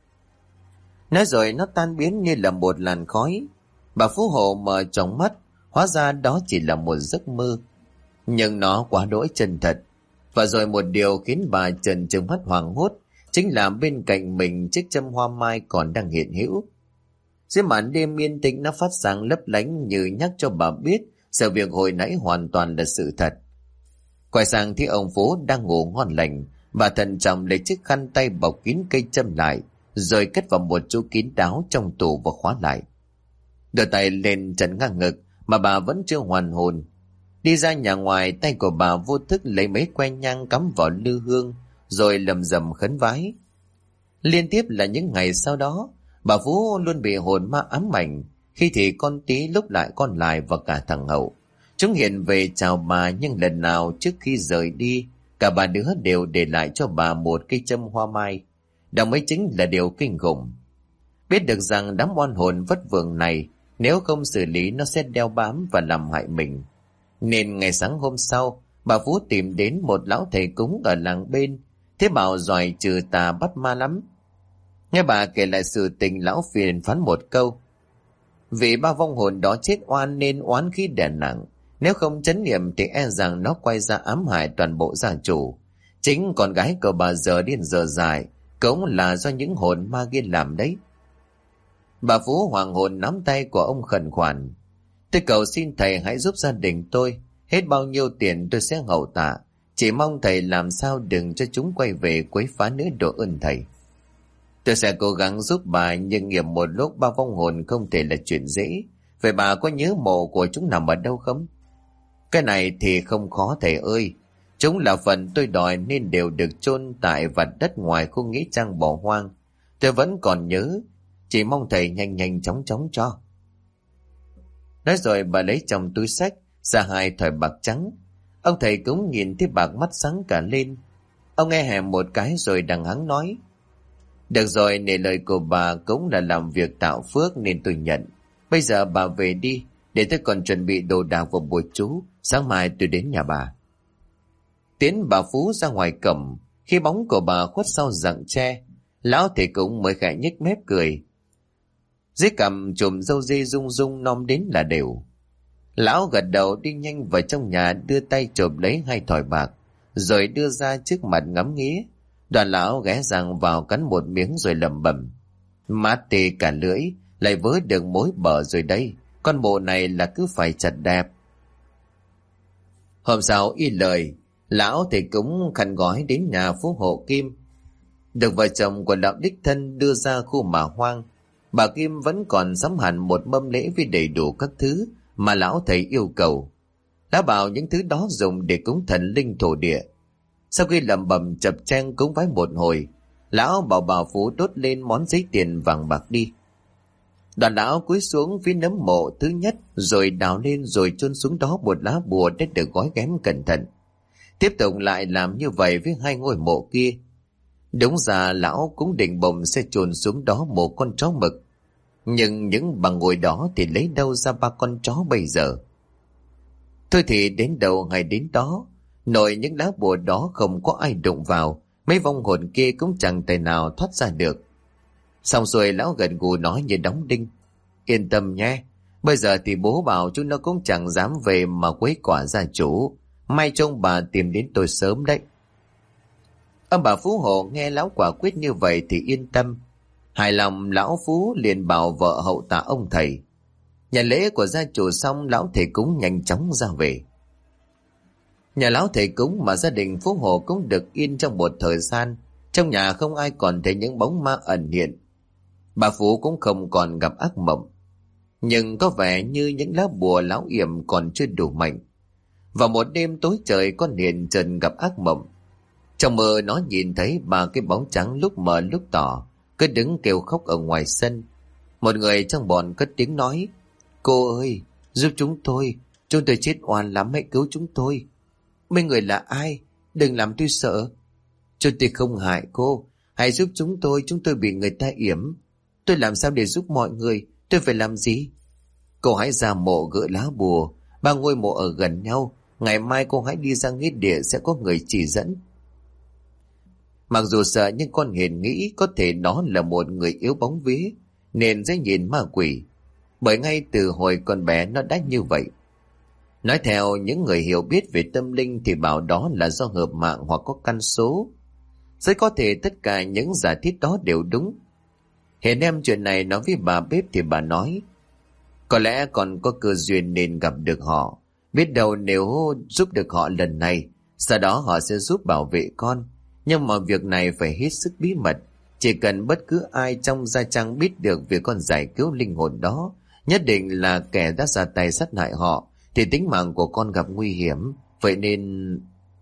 Nói rồi nó tan biến như là một làn khói. Bà Phú Hộ mở tròng mắt, hóa ra đó chỉ là một giấc mơ. Nhưng nó quá đỗi chân thật. Và rồi một điều khiến bà trần trừng mắt hoảng hốt chính là bên cạnh mình chiếc châm hoa mai còn đang hiện hữu. Dưới màn đêm yên tĩnh, nó phát sáng lấp lánh như nhắc cho bà biết sự việc hồi nãy hoàn toàn là sự thật. Quay sang thấy ông Phú đang ngủ ngon lành, bà thận trọng lấy chiếc khăn tay bọc kín cây châm lại, rồi cất vào một chỗ kín đáo trong tủ và khóa lại. Đưa tay lên trần ngang ngực mà bà vẫn chưa hoàn hồn. Đi ra nhà ngoài, tay của bà vô thức lấy mấy que nhang cắm vào lư hương, rồi lầm rầm khấn vái. Liên tiếp là những ngày sau đó, bà Phú luôn bị hồn ma ám ảnh, khi thì con Tí, lúc lại con Lại và cả thằng Hậu. Chúng hiện về chào bà, nhưng lần nào trước khi rời đi, cả ba đứa đều để lại cho bà một cây châm hoa mai. Đó mới chính là điều kinh khủng. Biết được rằng đám oan hồn vất vưởng này, nếu không xử lý nó sẽ đeo bám và làm hại mình. Nên ngày sáng hôm sau, bà Phú tìm đến một lão thầy cúng ở làng bên, thế bảo giỏi trừ tà bắt ma lắm. Nghe bà kể lại sự tình, lão phiền phán một câu: vì ba vong hồn đó chết oan nên oán khí đè nặng, nếu không trấn niệm thì e rằng nó quay ra ám hại toàn bộ gia chủ. Chính con gái của bà giờ điên giờ dài cũng là do những hồn ma kia làm đấy. Bà Phú hoàng hồn nắm tay của ông khẩn khoản: tôi cầu xin thầy hãy giúp gia đình tôi, hết bao nhiêu tiền tôi sẽ hậu tạ, chỉ mong thầy làm sao đừng cho chúng quay về quấy phá nữa, độ ơn thầy. Tôi sẽ cố gắng giúp bà, nhưng nghiệp một lúc ba vong hồn không thể là chuyện dễ. Vậy bà có nhớ mộ của chúng nằm ở đâu không? Cái này thì không khó thầy ơi. Chúng là phần tôi đòi nên đều được chôn tại vặt đất ngoài khu nghĩa trang bỏ hoang. Tôi vẫn còn nhớ, chỉ mong thầy nhanh nhanh chóng chóng cho. Nói rồi bà lấy trong túi xách ra 2 thỏi bạc trắng. Ông thầy cũng nhìn thấy bạc mắt sáng cả lên. Ông nghe hèm một cái rồi đằng hắng nói: được rồi, nể lời của bà cũng là làm việc tạo phước nên tôi nhận. Bây giờ bà về đi, để tôi còn chuẩn bị đồ đạc vào buổi chú, sáng mai tôi đến nhà bà. Tiến bà Phú ra ngoài cổng, khi bóng của bà khuất sau rặng tre, lão thầy cũng mới khẽ nhếch mép cười. Dưới cằm chùm râu dê rung rung nom đến là đều. Lão gật đầu đi nhanh vào trong nhà, đưa tay chộp lấy 2 thỏi bạc, rồi đưa ra trước mặt ngắm nghía. Đoàn lão ghé răng vào cắn một miếng rồi lẩm bẩm: mát tê cả lưỡi, lại với được mối bở rồi đây, con mộ này là cứ phải chặt đẹp. Hôm sau y lời, lão thì cũng khăn gói đến nhà phú hộ Kim. Được vợ chồng của lão đích thân đưa ra khu mả hoang, bà Kim vẫn còn sắm hẳn một mâm lễ với đầy đủ các thứ mà lão thầy yêu cầu. Lão bảo những thứ đó dùng để cúng thần linh thổ địa. Sau khi lẩm bẩm chập chang cúng vái một hồi, lão bảo bà Phú đốt lên món giấy tiền vàng bạc đi. Đoàn lão cúi xuống phía nấm mộ thứ nhất, rồi đào lên rồi chôn xuống đó một lá bùa đã được gói ghém cẩn thận. Tiếp tục lại làm như vậy với 2 ngôi mộ kia. Đúng ra lão cũng định bụng sẽ chôn xuống đó một con chó mực, nhưng những bằng ngồi đó thì lấy đâu ra 3 con chó bây giờ. Thôi thì đến đâu hay đến đó, nội những lá bùa đó không có ai đụng vào, mấy vong hồn kia cũng chẳng thể nào thoát ra được. Xong rồi lão gật gù nói như đóng đinh: yên tâm nhé, bây giờ thì bố bảo chúng nó cũng chẳng dám về mà quấy quả gia chủ, may trông bà tìm đến tôi sớm đấy. Ông bà Phú Hộ nghe lão quả quyết như vậy thì yên tâm. Hài lòng, lão Phú liền bảo vợ hậu tạ ông thầy. Nhà lễ của gia chủ xong, lão thầy cúng nhanh chóng ra về. Nhà lão thầy cúng mà gia đình Phú Hộ cũng được yên trong một thời gian. Trong nhà không ai còn thấy những bóng ma ẩn hiện. Bà Phú cũng không còn gặp ác mộng, nhưng có vẻ như những lá bùa lão yểm còn chưa đủ mạnh. Vào một đêm tối trời, con Hiền trần gặp ác mộng. Trong mơ nó nhìn thấy 3 cái bóng trắng lúc mờ lúc tỏ cứ đứng kêu khóc ở ngoài sân. Một người trong bọn cất tiếng nói: cô ơi, giúp chúng tôi chết oan lắm, hãy cứu chúng tôi. Mấy người là ai? Đừng làm tôi sợ. Chúng tôi không hại cô, hãy giúp chúng tôi bị người ta yểm. Tôi làm sao để giúp mọi người? Tôi phải làm gì? Cô hãy ra mộ gỡ lá bùa, 3 ngôi mộ ở gần nhau. Ngày mai cô hãy đi ra nghĩa địa, sẽ có người chỉ dẫn. Mặc dù sợ nhưng con Hiền nghĩ có thể nó là một người yếu bóng vía, nên dễ nhìn ma quỷ, bởi ngay từ hồi con bé nó đã như vậy. Nói theo những người hiểu biết về tâm linh thì bảo đó là do hợp mạng hoặc có căn số. Rất có thể tất cả những giả thiết đó đều đúng. Hiện em chuyện này nói với bà bếp thì bà nói có lẽ còn có cơ duyên nên gặp được họ. Biết đâu nếu giúp được họ lần này, sau đó họ sẽ giúp bảo vệ con. Nhưng mà việc này phải hết sức bí mật. Chỉ cần bất cứ ai trong gia trang biết được về con giải cứu linh hồn đó, nhất định là kẻ đã ra tay sát hại họ, thì tính mạng của con gặp nguy hiểm. Vậy nên...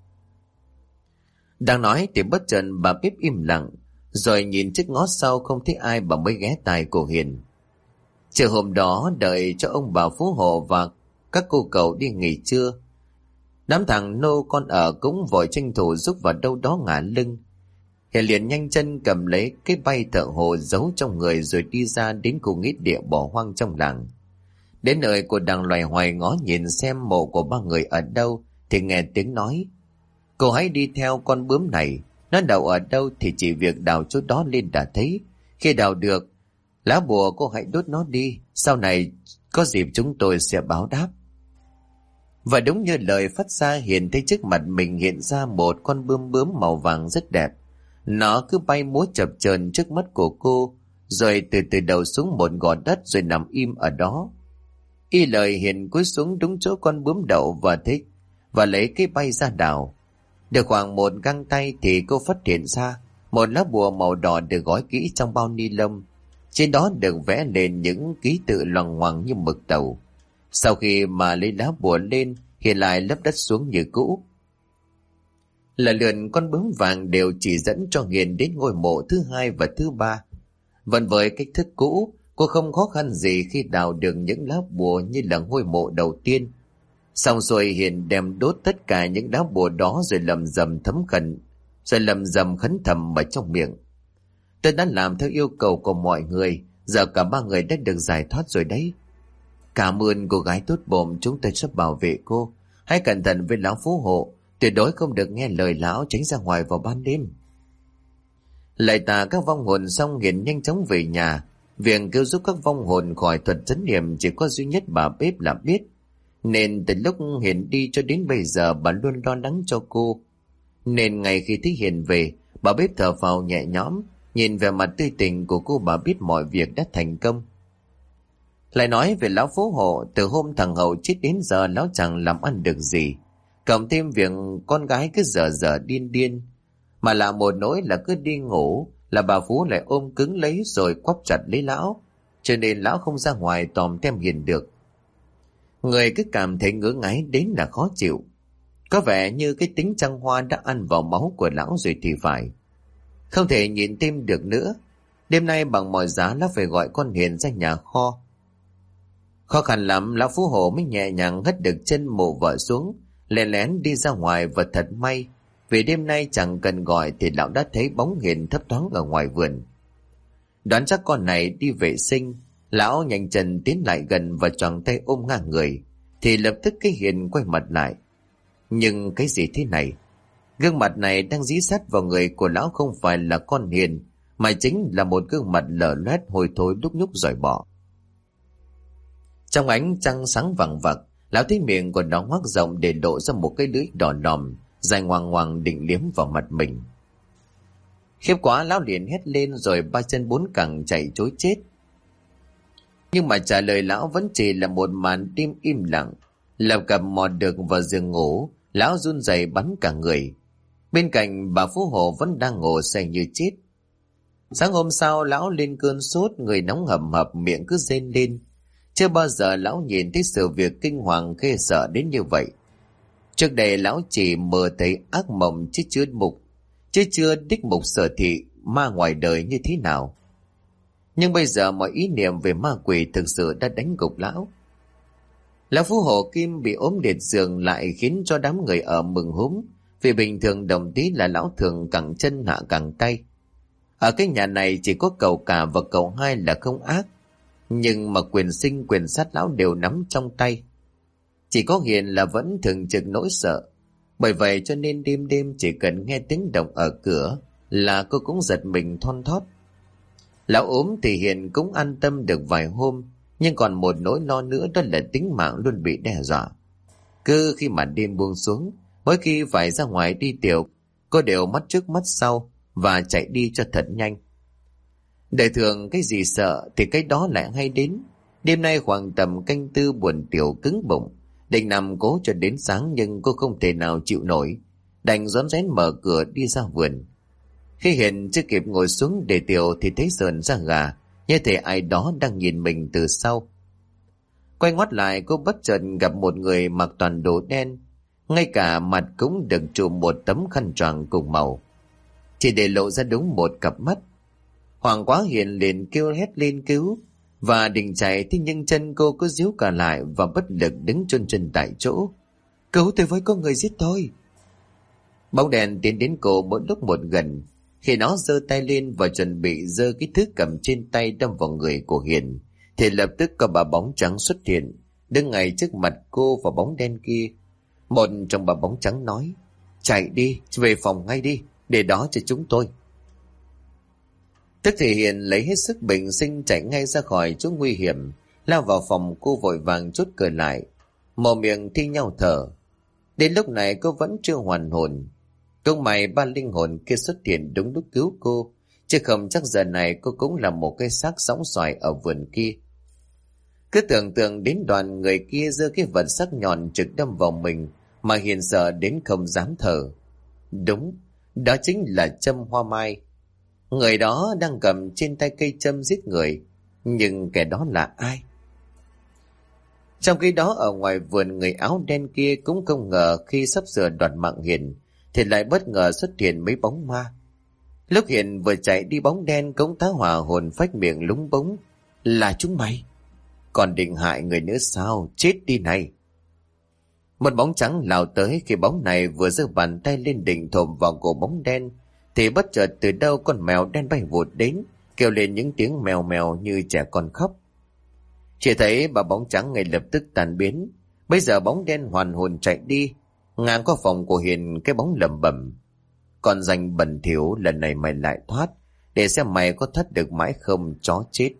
Đang nói thì bất chợt bà bếp im lặng, rồi nhìn chiếc ngó sau không thấy ai, bà mới ghé tai cô Hiền. Chiều hôm đó đợi cho ông bà phú hộ và các cô cậu đi nghỉ trưa, đám thằng nô con ở cũng vội tranh thủ giúp vào đâu đó ngả lưng. Hiền liền nhanh chân cầm lấy cái bay thợ hồ giấu trong người rồi đi ra đến khu nghĩa địa bỏ hoang trong làng. Đến nơi cô đang loài hoài ngó nhìn xem mộ của ba người ở đâu thì nghe tiếng nói: cô hãy đi theo con bướm này, nó đậu ở đâu thì chỉ việc đào chỗ đó lên đã thấy. Khi đào được lá bùa cô hãy đốt nó đi, sau này có dịp chúng tôi sẽ báo đáp. Và đúng như lời phát ra, Hiền thấy trước mặt mình hiện ra một con bướm bướm màu vàng rất đẹp. Nó cứ bay múa chập chờn trước mắt của cô, rồi từ từ đầu xuống một gò đất rồi nằm im ở đó. Y lời Hiền cúi xuống đúng chỗ con bướm đậu và thích và lấy cái bay ra đào. Được khoảng một găng tay thì cô phát hiện ra một lá bùa màu đỏ được gói kỹ trong bao ni lông. Trên đó được vẽ lên những ký tự loằng ngoằng như mực tàu. Sau khi mà lấy lá bùa lên, Hiền lại lấp đất xuống như cũ. Lần lượt con bướm vàng đều chỉ dẫn cho Hiền đến ngôi mộ thứ hai và thứ ba. Vẫn với cách thức cũ, cô không khó khăn gì khi đào được những lá bùa như là ngôi mộ đầu tiên. Xong rồi Hiền đem đốt tất cả những lá bùa đó rồi lầm rầm khấn thầm ở trong miệng: tôi đã làm theo yêu cầu của mọi người, giờ cả ba người đã được giải thoát rồi đấy. Cảm ơn cô gái tốt bụng, chúng tôi sẽ bảo vệ cô. Hãy cẩn thận với lão phú hộ, tuyệt đối không được nghe lời lão, tránh ra ngoài vào ban đêm. Lại tà các vong hồn xong, Hiền nhanh chóng về nhà. Việc cứu giúp các vong hồn khỏi thuật trấn niệm chỉ có duy nhất bà bếp là biết, nên từ lúc Hiền đi cho đến bây giờ bà luôn lo lắng cho cô. Nên ngày khi thấy Hiền về, bà bếp thở phào nhẹ nhõm, nhìn về mặt tươi tỉnh của cô, bà biết mọi việc đã thành công. Lại nói về lão phố hộ, từ hôm thằng Hậu chết đến giờ lão chẳng làm ăn được gì, cộng thêm việc con gái cứ dở điên điên. Mà là một nỗi là cứ đi ngủ là bà Phú lại ôm cứng lấy rồi quắp chặt lấy lão, cho nên lão không ra ngoài tòm tem Hiền được. Người cứ cảm thấy ngứa ngáy đến là khó chịu. Có vẻ như cái tính trăng hoa đã ăn vào máu của lão rồi thì phải. Không thể nhịn thêm được nữa, đêm nay bằng mọi giá lão phải gọi con Hiền ra nhà kho. Khó khăn lắm lão Phú Hộ mới nhẹ nhàng hất được chân mộ vợ xuống, lén lén đi ra ngoài. Và thật may, vì đêm nay chẳng cần gọi thì lão đã thấy bóng Hiền thấp thoáng ở ngoài vườn. Đoán chắc con này đi vệ sinh, lão nhanh chân tiến lại gần và choàng tay ôm ngang người, thì lập tức cái Hiền quay mặt lại. Nhưng cái gì thế này? Gương mặt này đang dí sát vào người của lão không phải là con Hiền, mà chính là một gương mặt lở loét hôi thối đúc nhúc dòi bỏ. Trong ánh trăng sáng vằng vặc, lão thấy miệng của nó ngoác rộng để lộ ra một cái lưỡi đỏ lòm dài ngoằng ngoằng định liếm vào mặt mình. Khiếp quá, lão liền hét lên rồi ba chân bốn cẳng chạy trối chết. Nhưng mà trả lời lão vẫn chỉ là một màn đêm im lặng. Lập cập mò được vào giường ngủ, lão run rẩy bắn cả người. Bên cạnh bà Phú Hộ vẫn đang ngủ say như chết. Sáng hôm sau lão lên cơn sốt, người nóng hầm hập, miệng cứ rên lên. Chưa bao giờ lão nhìn thấy sự việc kinh hoàng ghê sợ đến như vậy. Trước đây lão chỉ mơ thấy ác mộng chứ chưa đích mục sở thị ma ngoài đời như thế nào. Nhưng bây giờ mọi ý niệm về ma quỷ thực sự đã đánh gục lão. Lão Phú Hộ Kim bị ốm liệt giường lại khiến cho đám người ở mừng húm, vì bình thường đồng tí là lão thường cẳng chân hạ cẳng tay. Ở cái nhà này chỉ có cậu cả và cậu hai là không ác, nhưng mà quyền sinh quyền sát lão đều nắm trong tay. Chỉ có Hiền là vẫn thường trực nỗi sợ. Bởi vậy cho nên đêm đêm chỉ cần nghe tiếng động ở cửa là cô cũng giật mình thon thót. Lão ốm thì Hiền cũng an tâm được vài hôm, nhưng còn một nỗi lo nữa, đó là tính mạng luôn bị đe dọa. Cứ khi màn đêm buông xuống, mỗi khi phải ra ngoài đi tiểu, cô đều mắt trước mắt sau và chạy đi cho thật nhanh. Đời thường cái gì sợ thì cái đó lại hay đến. Đêm nay khoảng tầm canh tư buồn tiểu cứng bụng, định nằm cố cho đến sáng nhưng cô không thể nào chịu nổi, đành rón rén mở cửa đi ra vườn. Khi Hiền chưa kịp ngồi xuống để tiểu thì thấy sờn da gà, như thể ai đó đang nhìn mình từ sau. Quay ngoắt lại, cô bất chợt gặp một người mặc toàn đồ đen, ngay cả mặt cũng được trùm một tấm khăn choàng cùng màu, chỉ để lộ ra đúng một cặp mắt. Hoảng quá, Hiền liền kêu hét lên cứu và định chạy, thế nhưng chân cô cứ díu cả lại và bất lực đứng chôn chân tại chỗ. Cứu tôi với, có người giết tôi. Bóng đèn tiến đến cô mỗi lúc một gần, khi nó giơ tay lên và chuẩn bị giơ cái thứ cầm trên tay đâm vào người của Hiền, thì lập tức có bà bóng trắng xuất hiện, đứng ngay trước mặt cô và bóng đen kia. Một trong bà bóng trắng nói: chạy đi, về phòng ngay đi, để đó cho chúng tôi. Tức thì Hiền lấy hết sức bình sinh chạy ngay ra khỏi chỗ nguy hiểm, lao vào phòng. Cô vội vàng chốt cửa lại, mồm miệng thi nhau thở. Đến lúc này cô vẫn chưa hoàn hồn. Cũng may ba linh hồn kia xuất hiện đúng lúc cứu cô, chứ không chắc giờ này cô cũng là một cái xác sõng xoài ở vườn kia. Cứ tưởng tượng đến đoàn người kia giơ cái vật sắc nhọn trực đâm vào mình mà Hiền sợ đến không dám thở. Đúng, đó chính là Trâm Hoa Mai. Người đó đang cầm trên tay cây châm giết người, nhưng kẻ đó là ai? Trong khi đó ở ngoài vườn, người áo đen kia cũng không ngờ khi sắp sửa đoạt mạng Hiền thì lại bất ngờ xuất hiện mấy bóng ma. Lúc Hiền vừa chạy đi, bóng đen cũng tá hỏa hồn phách miệng lúng búng: là chúng mày? Còn định hại người nữa sao? Chết đi này! Một bóng trắng lao tới. Khi bóng này vừa giơ bàn tay lên định thộp vào cổ bóng đen thì bất chợt từ đâu con mèo đen bay vụt đến, kêu lên những tiếng mèo mèo như trẻ con khóc. Chỉ thấy bà bóng trắng ngay lập tức tan biến. Bây giờ bóng đen hoàn hồn chạy đi. Ngang qua phòng của Hiền, cái bóng lẩm bẩm: con danh bẩn thỉu, lần này mày lại thoát, để xem mày có thoát được mãi không, chó chết.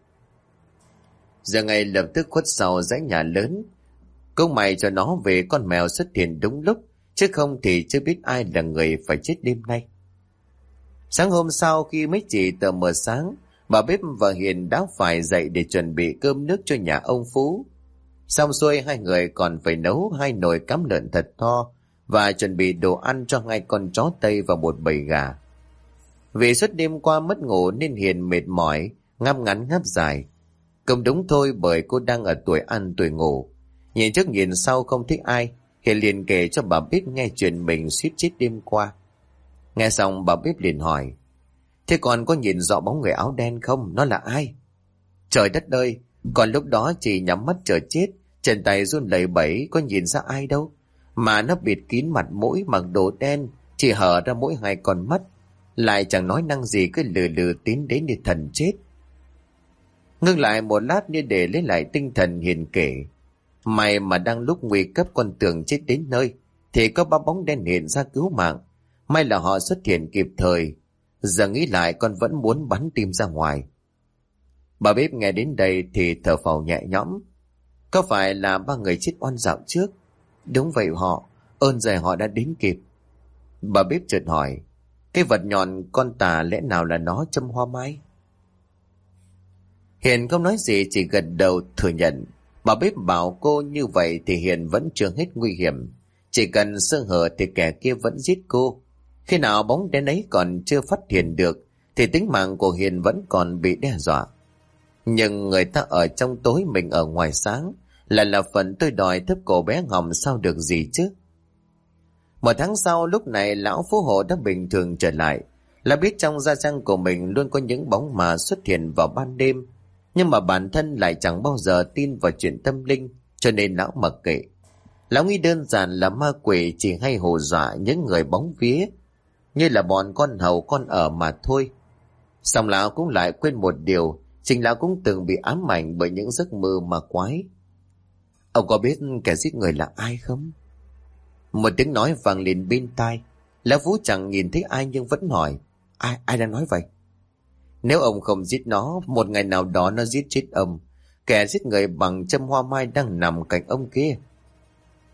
Giờ ngay lập tức khuất sau dãy nhà lớn. Câu mày cho nó về con mèo xuất hiện đúng lúc, chứ không thì chưa biết ai là người phải chết đêm nay. Sáng hôm sau, khi mới chỉ tờ mờ sáng, bà bếp và Hiền đã phải dậy để chuẩn bị cơm nước cho nhà ông Phú. Xong xuôi, hai người còn phải nấu 2 nồi cám lợn thật to và chuẩn bị đồ ăn cho 2 con chó Tây và một bầy gà. Vì suốt đêm qua mất ngủ nên Hiền mệt mỏi, ngáp ngắn ngáp dài. Cũng đúng thôi, bởi cô đang ở tuổi ăn tuổi ngủ. Nhìn trước nhìn sau không thích ai, Hiền liền kể cho bà bếp nghe chuyện mình suýt chết đêm qua. Nghe xong, bà bếp liền hỏi: thế còn có nhìn rõ bóng người áo đen không? Nó là ai? Trời đất ơi, còn lúc đó chỉ nhắm mắt chờ chết, chân tay run lẩy bẩy, có nhìn ra ai đâu. Mà nó bịt kín mặt mũi, mặc đồ đen, chỉ hở ra mỗi 2 con mắt, lại chẳng nói năng gì, cứ lừ lừ tiến đến như thần chết. Ngưng lại một lát như để lấy lại tinh thần, Hiền kể: may mà đang lúc nguy cấp con tưởng chết đến nơi thì có 3 bóng đen hiện ra cứu mạng. May là họ xuất hiện kịp thời. Giờ nghĩ lại con vẫn muốn bắn tim ra ngoài. Bà bếp nghe đến đây thì thở phào nhẹ nhõm. Có phải là 3 người chết oan dạo trước? Đúng vậy họ, ơn giời họ đã đến kịp. Bà bếp chợt hỏi: cái vật nhọn con tà lẽ nào là nó Trâm Hoa Mai? Hiền không nói gì, chỉ gật đầu thừa nhận. Bà bếp bảo cô như vậy thì Hiền vẫn chưa hết nguy hiểm. Chỉ cần sơ hở thì kẻ kia vẫn giết cô. Khi nào bóng đen ấy còn chưa phát hiện được thì tính mạng của Hiền vẫn còn bị đe dọa. Nhưng người ta ở trong tối, mình ở ngoài sáng, là phần tôi đòi thấp cổ bé Ngọc sao được gì chứ. 1 tháng sau, lúc này lão Phú Hộ đã bình thường trở lại. Là biết trong gia trang của mình luôn có những bóng ma xuất hiện vào ban đêm, nhưng mà bản thân lại chẳng bao giờ tin vào chuyện tâm linh, cho nên lão mặc kệ. Lão nghĩ đơn giản là ma quỷ chỉ hay hù dọa những người bóng vía, như là bọn con hầu con ở mà thôi. Xong lão cũng lại quên một điều, chính lão cũng từng bị ám ảnh bởi những giấc mơ ma quái. Ông có biết kẻ giết người là ai không? Một tiếng nói vang lên bên tai. Lão Phú chẳng nhìn thấy ai nhưng vẫn hỏi: ai đang nói vậy? Nếu ông không giết nó, một ngày nào đó nó giết chết ông. Kẻ giết người bằng Trâm Hoa Mai đang nằm cạnh ông kia.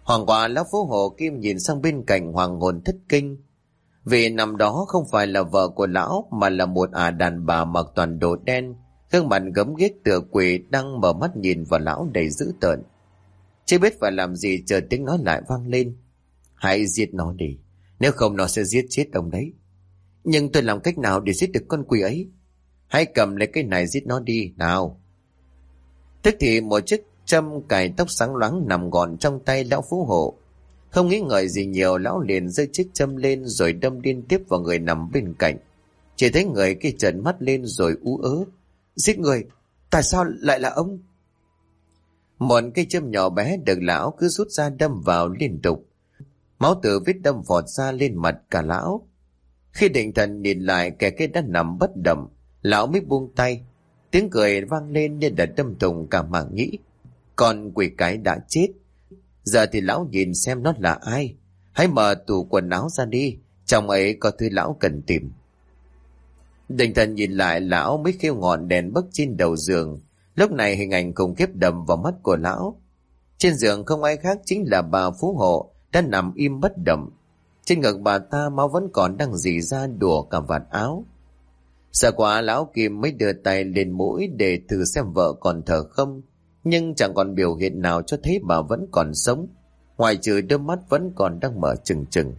Hoàng quả lão Phú Hộ Kim nhìn sang bên cạnh hoàng hồn thất kinh. Vì nằm đó không phải là vợ của lão mà là một đàn bà mặc toàn đồ đen, gương mặt gớm ghiếc tựa quỷ đang mở mắt nhìn vào lão đầy dữ tợn. Chưa biết phải làm gì chờ tiếng nói lại vang lên. Hãy giết nó đi, nếu không nó sẽ giết chết ông đấy. Nhưng tôi làm cách nào để giết được con quỷ ấy? Hãy cầm lấy cái này giết nó đi, nào. Tức thì một chiếc châm cài tóc sáng loáng nằm gọn trong tay lão Phú Hộ. Không nghĩ ngợi gì nhiều, lão liền giơ chiếc châm lên rồi đâm liên tiếp vào người nằm bên cạnh. Chỉ thấy người kia trợn mắt lên rồi ú ớ. Giết người? Tại sao lại là ông? Một cây châm nhỏ bé được lão cứ rút ra đâm vào liên tục. Máu từ vết đâm vọt ra lên mặt cả lão. Khi định thần nhìn lại kẻ kia đã nằm bất động, lão mới buông tay. Tiếng cười vang lên như đã đâm thủng cả màng nhĩ. Con quỷ cái đã chết. Giờ thì lão nhìn xem nó là ai. Hãy mở tủ quần áo ra đi, trong ấy có thứ lão cần tìm. Định thần nhìn lại, lão mới khêu ngọn đèn bấc trên đầu giường. Lúc này hình ảnh khủng khiếp đầm vào mắt của lão. Trên giường không ai khác chính là bà Phú Hộ đã nằm im bất động. Trên ngực bà ta máu vẫn còn đang rỉ ra đùa cả vạt áo. Sợ quá, lão Kim mới đưa tay lên mũi để thử xem vợ còn thở không, nhưng chẳng còn biểu hiện nào cho thấy bà vẫn còn sống, ngoài trừ đôi mắt vẫn còn đang mở trừng trừng.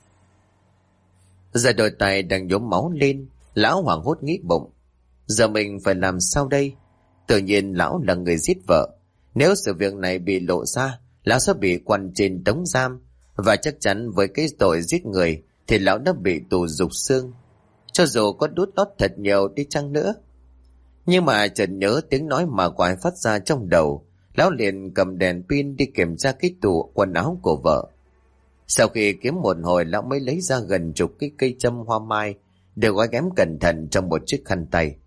Giờ đôi tay đang nhuốm máu lên, lão hoảng hốt nghĩ bụng, giờ mình phải làm sao đây? Tự nhiên lão là người giết vợ, nếu sự việc này bị lộ ra, lão sẽ bị quan trên tống giam, và chắc chắn với cái tội giết người thì lão đã bị tù dục xương, cho dù có đút lót thật nhiều đi chăng nữa. Nhưng mà chợt nhớ tiếng nói mà quái phát ra trong đầu, lão liền cầm đèn pin đi kiểm tra cái tủ quần áo của vợ. Sau khi kiếm một hồi, lão mới lấy ra gần chục cái cây châm hoa mai được gói ghém cẩn thận trong một chiếc khăn tay.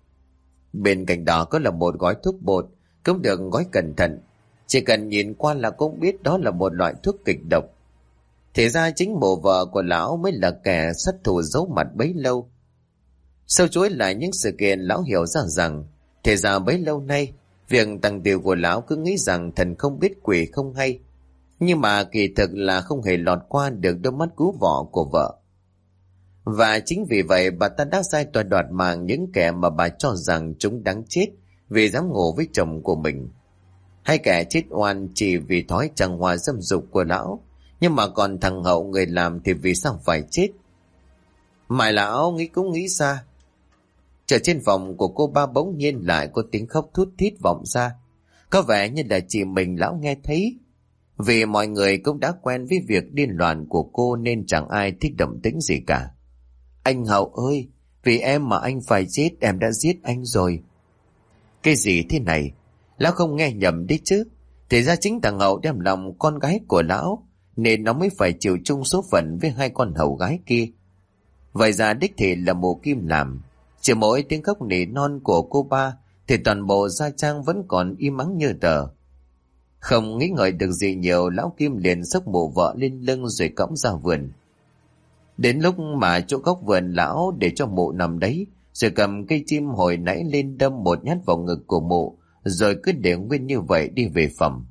Bên cạnh đó có là một gói thuốc bột cũng được gói cẩn thận, chỉ cần nhìn qua là cũng biết đó là một loại thuốc kịch độc. Thì ra chính mộ vợ của lão mới là kẻ sát thủ giấu mặt bấy lâu. Sau chuỗi lại những sự kiện, lão hiểu ra rằng thì ra bấy lâu nay việc tăng tiều của lão cứ nghĩ rằng thần không biết quỷ không hay, nhưng mà kỳ thực là không hề lọt qua được đôi mắt cứu vọ của vợ. Và chính vì vậy bà ta đã sai tòa đoạt mạng những kẻ mà bà cho rằng chúng đáng chết vì dám ngủ với chồng của mình, hay kẻ chết oan chỉ vì thói trăng hoa dâm dục của lão. Nhưng mà còn thằng Hậu người làm thì vì sao phải chết? Mãi lão nghĩ cũng nghĩ ra. Trở trên phòng của cô ba bỗng nhiên lại có tiếng khóc thút thít vọng ra. Có vẻ như là chỉ mình lão nghe thấy. Vì mọi người cũng đã quen với việc điên loạn của cô nên chẳng ai thích động tĩnh gì cả. Anh Hậu ơi, vì em mà anh phải chết, em đã giết anh rồi. Cái gì thế này? Lão không nghe nhầm đấy chứ. Thì ra chính thằng Hậu đem lòng con gái của lão, nên nó mới phải chịu chung số phận với hai con hầu gái kia. Vậy ra đích thị là mộ Kim làm. Chỉ mỗi tiếng khóc nỉ non của cô ba thì toàn bộ gia trang vẫn còn im ắng như tờ. Không nghĩ ngợi được gì nhiều, lão Kim liền xốc mộ vợ lên lưng rồi cõng ra vườn. Đến lúc mà chỗ góc vườn lão để cho mộ nằm đấy, rồi cầm cây chim hồi nãy lên đâm một nhát vào ngực của mộ, rồi cứ để nguyên như vậy đi về phòng.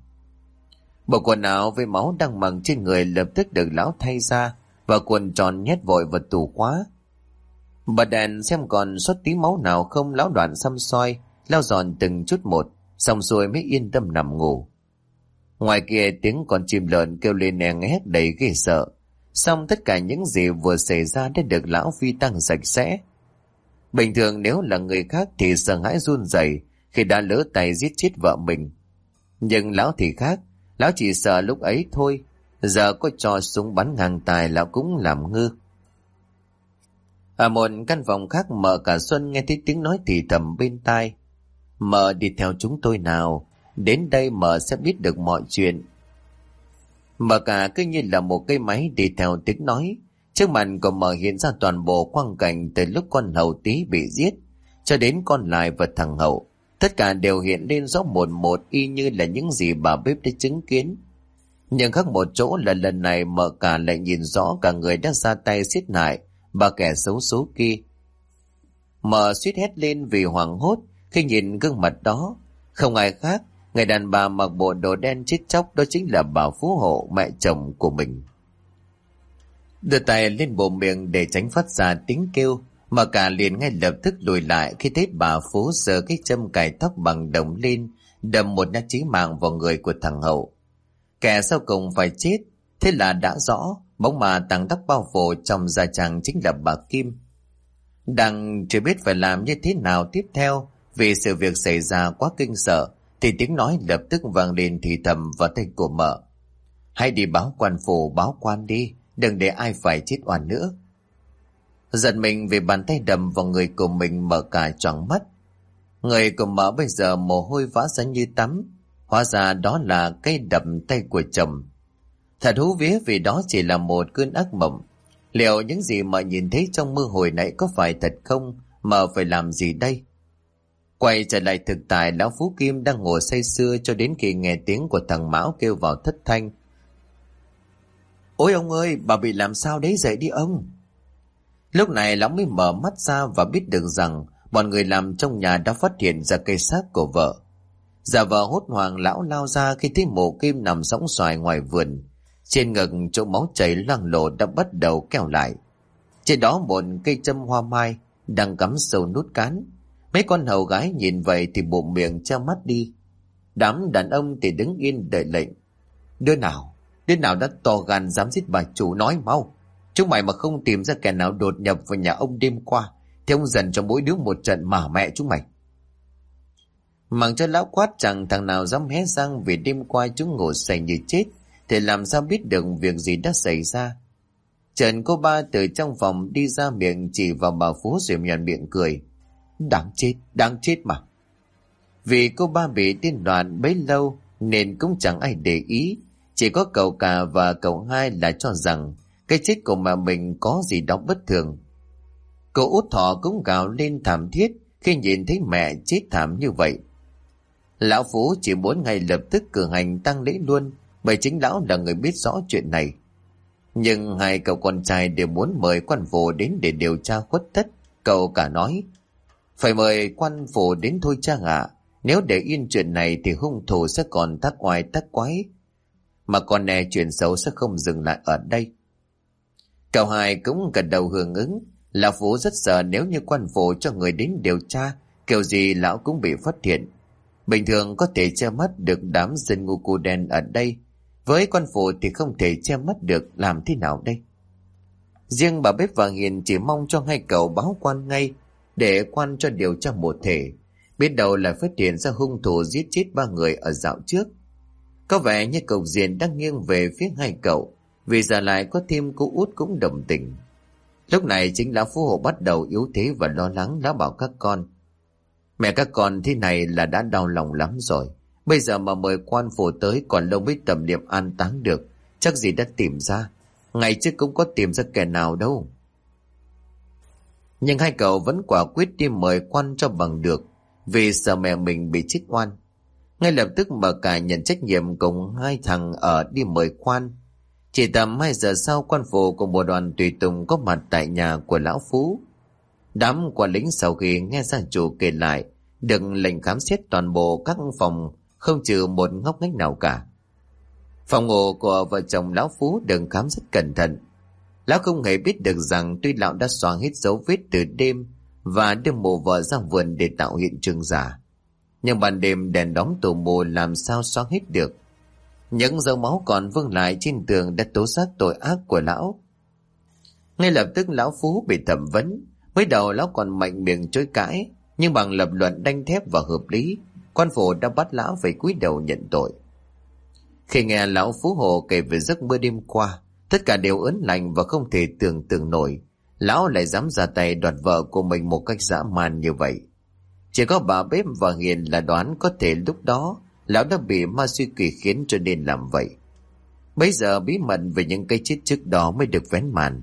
Bộ quần áo với máu đang mặc trên người lập tức được lão thay ra và quần tròn nhét vội vào tủ khóa. Bật đèn xem còn sót tí máu nào không, lão Đoạn xăm soi lau dọn từng chút một, xong rồi mới yên tâm nằm ngủ. Ngoài kia tiếng con chim lợn kêu lên e ngét đầy ghê sợ, xong tất cả những gì vừa xảy ra đã được lão phi tăng sạch sẽ. Bình thường nếu là người khác thì sợ hãi run rẩy khi đã lỡ tay giết chết vợ mình, nhưng lão thì khác. Lão chỉ sợ lúc ấy thôi, giờ có cho súng bắn ngang tai lão cũng làm ngơ. Ở một căn phòng khác, Mợ cả Xuân nghe thấy tiếng nói thì thầm bên tai. Mợ đi theo chúng tôi nào, đến đây Mợ sẽ biết được mọi chuyện. Mợ cả cứ như là một cây máy đi theo tiếng nói. Trước mặt của Mợ hiện ra toàn bộ quang cảnh từ lúc con Hậu Tí bị giết cho đến con Lại và thằng Hậu. Tất cả đều hiện lên rõ một một y như là những gì bà bếp đã chứng kiến. Nhưng khác một chỗ là lần này Mợ cả lại nhìn rõ cả người đã ra tay giết hại bà kẻ xấu số kia. Mợ suýt hét lên vì hoảng hốt khi nhìn gương mặt đó. Không ai khác Người đàn bà mặc bộ đồ đen chết chóc đó chính là bà Phú Hộ, mẹ chồng của mình. Đưa tay lên bộ miệng để tránh phát ra tiếng kêu, mà cả liền ngay lập tức lùi lại khi thấy bà Phú giơ cái châm cài tóc bằng đồng lên, đâm một nhát chí mạng vào người của thằng Hậu. Kẻ sau cùng phải chết, thế là đã rõ, bóng mà tàng tóc bao phủ trong da chàng chính là bà Kim. Đang chưa biết phải làm như thế nào tiếp theo vì sự việc xảy ra quá kinh sợ, thì tiếng nói lập tức vang lên thì thầm vào tai của mợ: "Hãy đi báo quan phủ, báo quan đi, đừng để ai phải chết oan nữa." Giật mình vì bàn tay đầm vào người của mình, mở cả choàng mắt. Người của mợ bây giờ mồ hôi vã ra như tắm, hóa ra đó là cái đầm tay của chồng. Thật hú vía vì đó chỉ là một cơn ác mộng. Liệu những gì mà nhìn thấy trong mơ hồi nãy có phải thật không, mà phải làm gì đây? Quay trở lại thực tại, lão Phú Kim đang ngồi say sưa cho đến khi nghe tiếng của thằng Mão kêu vào thất thanh: "Ôi ông ơi, bà bị làm sao đấy, dậy đi ông." Lúc này lão mới mở mắt ra và biết được rằng bọn người làm trong nhà đã phát hiện ra cây xác của vợ. Giả vờ hốt hoảng, lão lao ra khi thấy mộ Kim nằm sõng soài ngoài vườn. Trên ngực chỗ máu chảy loang lổ đã bắt đầu kéo lại. Trên đó một cây châm hoa mai đang cắm sâu nút cán. Mấy con hầu gái nhìn vậy thì bụm miệng che mắt đi. Đám đàn ông thì đứng yên đợi lệnh. Đứa nào đã to gan dám giết bà chủ, nói mau. Chúng mày mà không tìm ra kẻ nào đột nhập vào nhà ông đêm qua thì ông dần cho mỗi đứa một trận mà mẹ chúng mày. Mặc cho lão quát chẳng thằng nào dám hé răng, vì đêm qua chúng ngủ say như chết thì làm sao biết được việc gì đã xảy ra. Trần cô ba từ trong phòng đi ra, miệng chỉ vào bà Phú rồi nhàn miệng cười: Đáng chết mà. Vì cô ba bị điên loạn bấy lâu nên cũng chẳng ai để ý, chỉ có cậu cả và cậu hai là cho rằng cái chết của mẹ mình có gì đó bất thường. Cậu út Thọ cũng gào lên thảm thiết khi nhìn thấy mẹ chết thảm như vậy. Lão Phú chỉ muốn ngay lập tức cử hành tang lễ luôn, bởi chính lão là người biết rõ chuyện này. Nhưng hai cậu con trai đều muốn mời quan phủ đến để điều tra khuất tất. Cậu cả nói: "Phải mời quan phủ đến thôi cha ạ. Nếu để yên chuyện này thì hung thủ sẽ còn tác oai tác quái, mà còn nè chuyện xấu sẽ không dừng lại ở đây." Cậu hai cũng gật đầu hưởng ứng. Lão Phú rất sợ nếu như quan phủ cho người đến điều tra, kiểu gì lão cũng bị phát hiện. Bình thường có thể che mắt được đám dân ngu cu đen ở đây, với quan phủ thì không thể che mắt được, làm thế nào đây? Riêng bà Bếp và Hiền chỉ mong cho hai cậu báo quan ngay, để quan cho điều tra một thể, biết đâu lại phát hiện ra hung thủ giết chết ba người ở dạo trước. Có vẻ như cục diện đang nghiêng về phía hai cậu, vì giờ lại có thêm cô út cũng đồng tình. Lúc này chính lão Phú Hộ bắt đầu yếu thế và lo lắng. Lão bảo các con: "Mẹ các con thế này là đã đau lòng lắm rồi. Bây giờ mà mời quan phủ tới còn lâu mới tầm điểm an táng được. Chắc gì đã tìm ra. Ngày trước cũng có tìm ra kẻ nào đâu." Nhưng hai cậu vẫn quả quyết đi mời quan cho bằng được, vì sợ mẹ mình bị chết oan. Ngay lập tức bà cả nhận trách nhiệm cùng hai thằng ở đi mời quan. Chỉ tầm 2 giờ sau, quan phủ cùng một đoàn tùy tùng có mặt tại nhà của lão Phú. Đám quản lính sau khi nghe gia chủ kể lại được lệnh khám xét toàn bộ các phòng, không trừ một ngóc ngách nào cả. Phòng ngủ của vợ chồng lão Phú được khám rất cẩn thận. Lão không hề biết được rằng tuy lão đã xóa hết dấu vết từ đêm và đưa mộ vợ ra vườn để tạo hiện trường giả, nhưng ban đêm đèn đóm tù mù làm sao xóa hết được. Những dấu máu còn vương lại trên tường đã tố giác tội ác của lão. Ngay lập tức lão Phú bị thẩm vấn. Mới đầu lão còn mạnh miệng chối cãi, nhưng bằng lập luận đanh thép và hợp lý, quan phủ đã bắt lão phải cúi đầu nhận tội. Khi nghe lão Phú Hộ kể về giấc mơ đêm qua, tất cả đều ớn lạnh và không thể tưởng tượng nổi lão lại dám ra tay đoạt vợ của mình một cách dã man như vậy. Chỉ có bà Bếp và Hiền là đoán có thể lúc đó lão đã bị ma suy quỷ khiến cho nên làm vậy. Bây giờ bí mật về những cái chết trước đó mới được vén màn.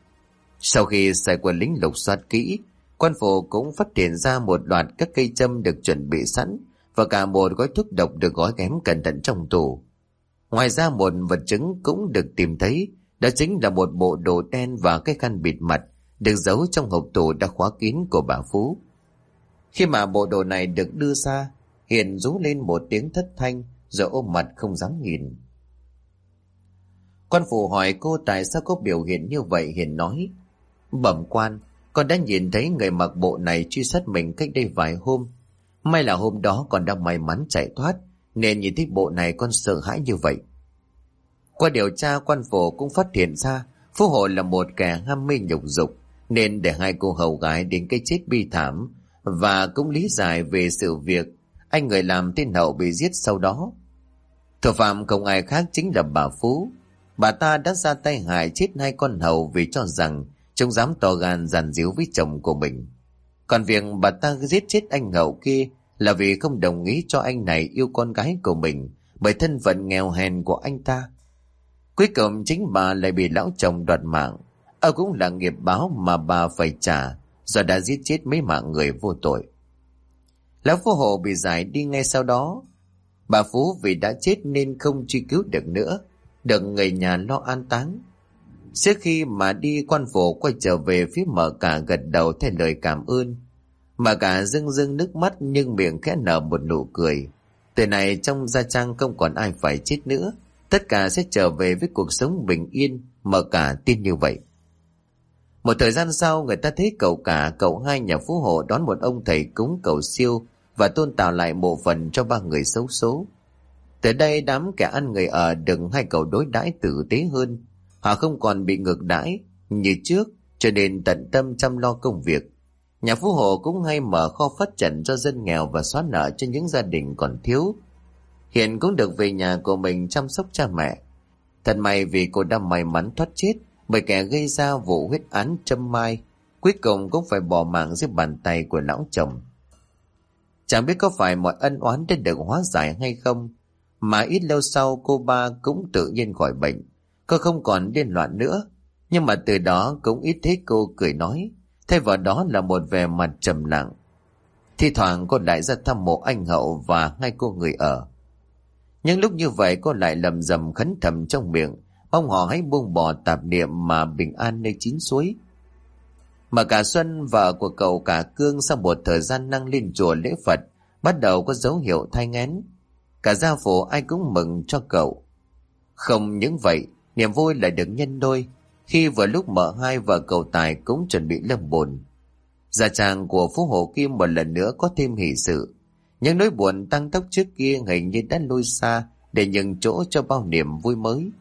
Sau khi sai quân lính lục soát kỹ, quan phủ cũng phát hiện ra một loạt các cây châm được chuẩn bị sẵn và cả một gói thuốc độc được gói ghém cẩn thận trong tủ. Ngoài ra một vật chứng cũng được tìm thấy, đó chính là một bộ đồ đen và cái khăn bịt mặt được giấu trong hộp tủ đã khóa kín của bà Phú. Khi mà bộ đồ này được đưa ra, Hiền rú lên một tiếng thất thanh rồi ôm mặt không dám nhìn. Quan phủ hỏi cô tại sao có biểu hiện như vậy. Hiền nói: Bẩm quan, con đã nhìn thấy người mặc bộ này truy sát mình cách đây vài hôm. May là hôm đó con đang may mắn chạy thoát, nên nhìn thấy bộ này con sợ hãi như vậy. Qua điều tra, quan phủ cũng phát hiện ra Phú Hộ là một kẻ ham mê nhục dục, nên để hai cô hầu gái đến cái chết bi thảm, và cũng lý giải về sự việc anh người làm tên Hậu bị giết sau đó. Thủ phạm không ai khác chính là bà Phú. Bà ta đã ra tay hại chết hai con hầu vì cho rằng chúng dám to gan giàn díu với chồng của mình. Còn việc bà ta giết chết anh Hậu kia là vì không đồng ý cho anh này yêu con gái của mình bởi thân phận nghèo hèn của anh ta. Cuối cùng chính bà lại bị lão chồng đoạt mạng. Cũng là nghiệp báo mà bà phải trả do đã giết chết mấy mạng người vô tội. Lão Phú Hộ bị giải đi ngay sau đó. Bà Phú vì đã chết nên không truy cứu được nữa, được người nhà lo an táng. Trước khi mà đi, quan phủ quay trở về phía Mợ Cả gật đầu thay lời cảm ơn. Mợ Cả rưng rưng nước mắt nhưng miệng khẽ nở một nụ cười. Từ này trong gia trang không còn ai phải chết nữa, tất cả sẽ trở về với cuộc sống bình yên. Mợ Cả tin như vậy. Một thời gian sau, người ta thấy cậu Cả, cậu hai nhà Phú Hộ đón một ông thầy cúng cầu siêu và tôn tạo lại mộ phần cho ba người xấu số. Từ đây đám kẻ ăn người ở đừng hai cậu đối đãi tử tế hơn. Họ không còn bị ngược đãi như trước, cho nên tận tâm chăm lo công việc. Nhà Phú Hộ cũng hay mở kho phát trần cho dân nghèo và xóa nợ cho những gia đình còn thiếu. Hiện cũng được về nhà của mình chăm sóc cha mẹ. Thật may vì cô đã may mắn thoát chết bởi kẻ gây ra vụ huyết án Trâm Mai, cuối cùng cũng phải bỏ mạng dưới bàn tay của lão chồng. Chẳng biết có phải mọi ân oán đã được hóa giải hay không, mà ít lâu sau cô ba cũng tự nhiên khỏi bệnh. Cô không còn điên loạn nữa, nhưng mà từ đó cũng ít thấy cô cười nói, thay vào đó là một vẻ mặt trầm lặng. Thi thoảng cô lại ra thăm mộ anh Hậu và hai cô người ở. Nhưng lúc như vậy cô lại lầm rầm khấn thầm trong miệng, mong họ hãy buông bỏ tạp niệm mà bình an nơi chín suối. Mà cả Xuân, vợ của cậu Cả Cương, sau một thời gian năng lên chùa lễ Phật, bắt đầu có dấu hiệu thai nghén. Cả gia phủ ai cũng mừng cho cậu. Không những vậy, niềm vui lại được nhân đôi khi vừa lúc Mợ Hai và cậu Tài cũng chuẩn bị lâm bồn. Gia trang của Phú Hộ Kim một lần nữa có thêm hỷ sự. Những nỗi buồn tăng tốc trước kia hình như đã lui xa để nhường chỗ cho bao niềm vui mới.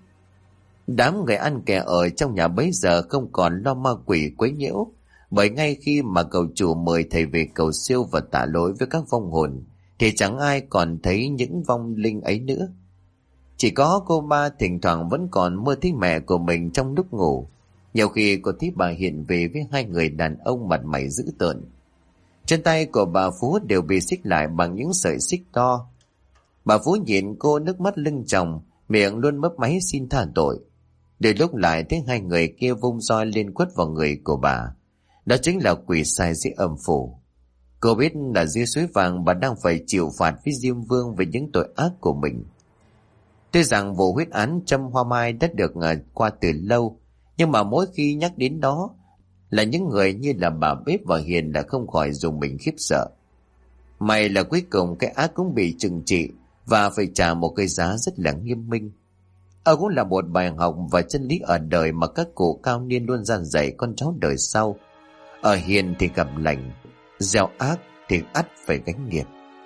Đám người ăn kẻ ở trong nhà bấy giờ không còn lo ma quỷ quấy nhiễu, bởi ngay khi mà cậu chủ mời thầy về cầu siêu và tạ lỗi với các vong hồn thì chẳng ai còn thấy những vong linh ấy nữa. Chỉ có cô ba thỉnh thoảng vẫn còn mơ thấy mẹ của mình trong lúc ngủ. Nhiều khi cô thấy bà hiện về với hai người đàn ông mặt mày dữ tợn. Trên tay của bà Phú đều bị xích lại bằng những sợi xích to. Bà Phú nhìn cô nước mắt lưng tròng, miệng luôn mấp máy xin tha tội. Để lúc lại thấy hai người kia vung roi lên quất vào người của bà. Đó chính là quỷ sai dưới âm phủ. Cô biết là dưới suối vàng bà đang phải chịu phạt với Diêm Vương về những tội ác của mình. Tuy rằng vụ huyết án Trâm Hoa Mai đã được qua từ lâu, nhưng mà mỗi khi nhắc đến đó là những người như là bà Bếp và Hiền đã không khỏi dùng mình khiếp sợ. May là cuối cùng cái ác cũng bị trừng trị và phải trả một cái giá rất là nghiêm minh. Cũng là một bài học và chân lý ở đời mà các cụ cao niên luôn dàn dạy con cháu đời sau. Ở hiền thì gặp lành, gieo ác thì ắt phải gánh nghiệp.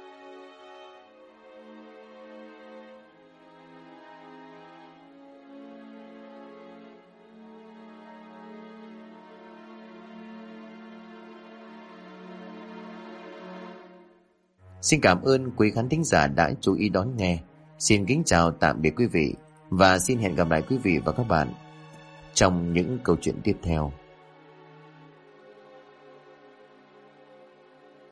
Xin cảm ơn quý khán thính giả đã chú ý đón nghe. Xin kính chào tạm biệt quý vị và xin hẹn gặp lại quý vị và các bạn trong những câu chuyện tiếp theo.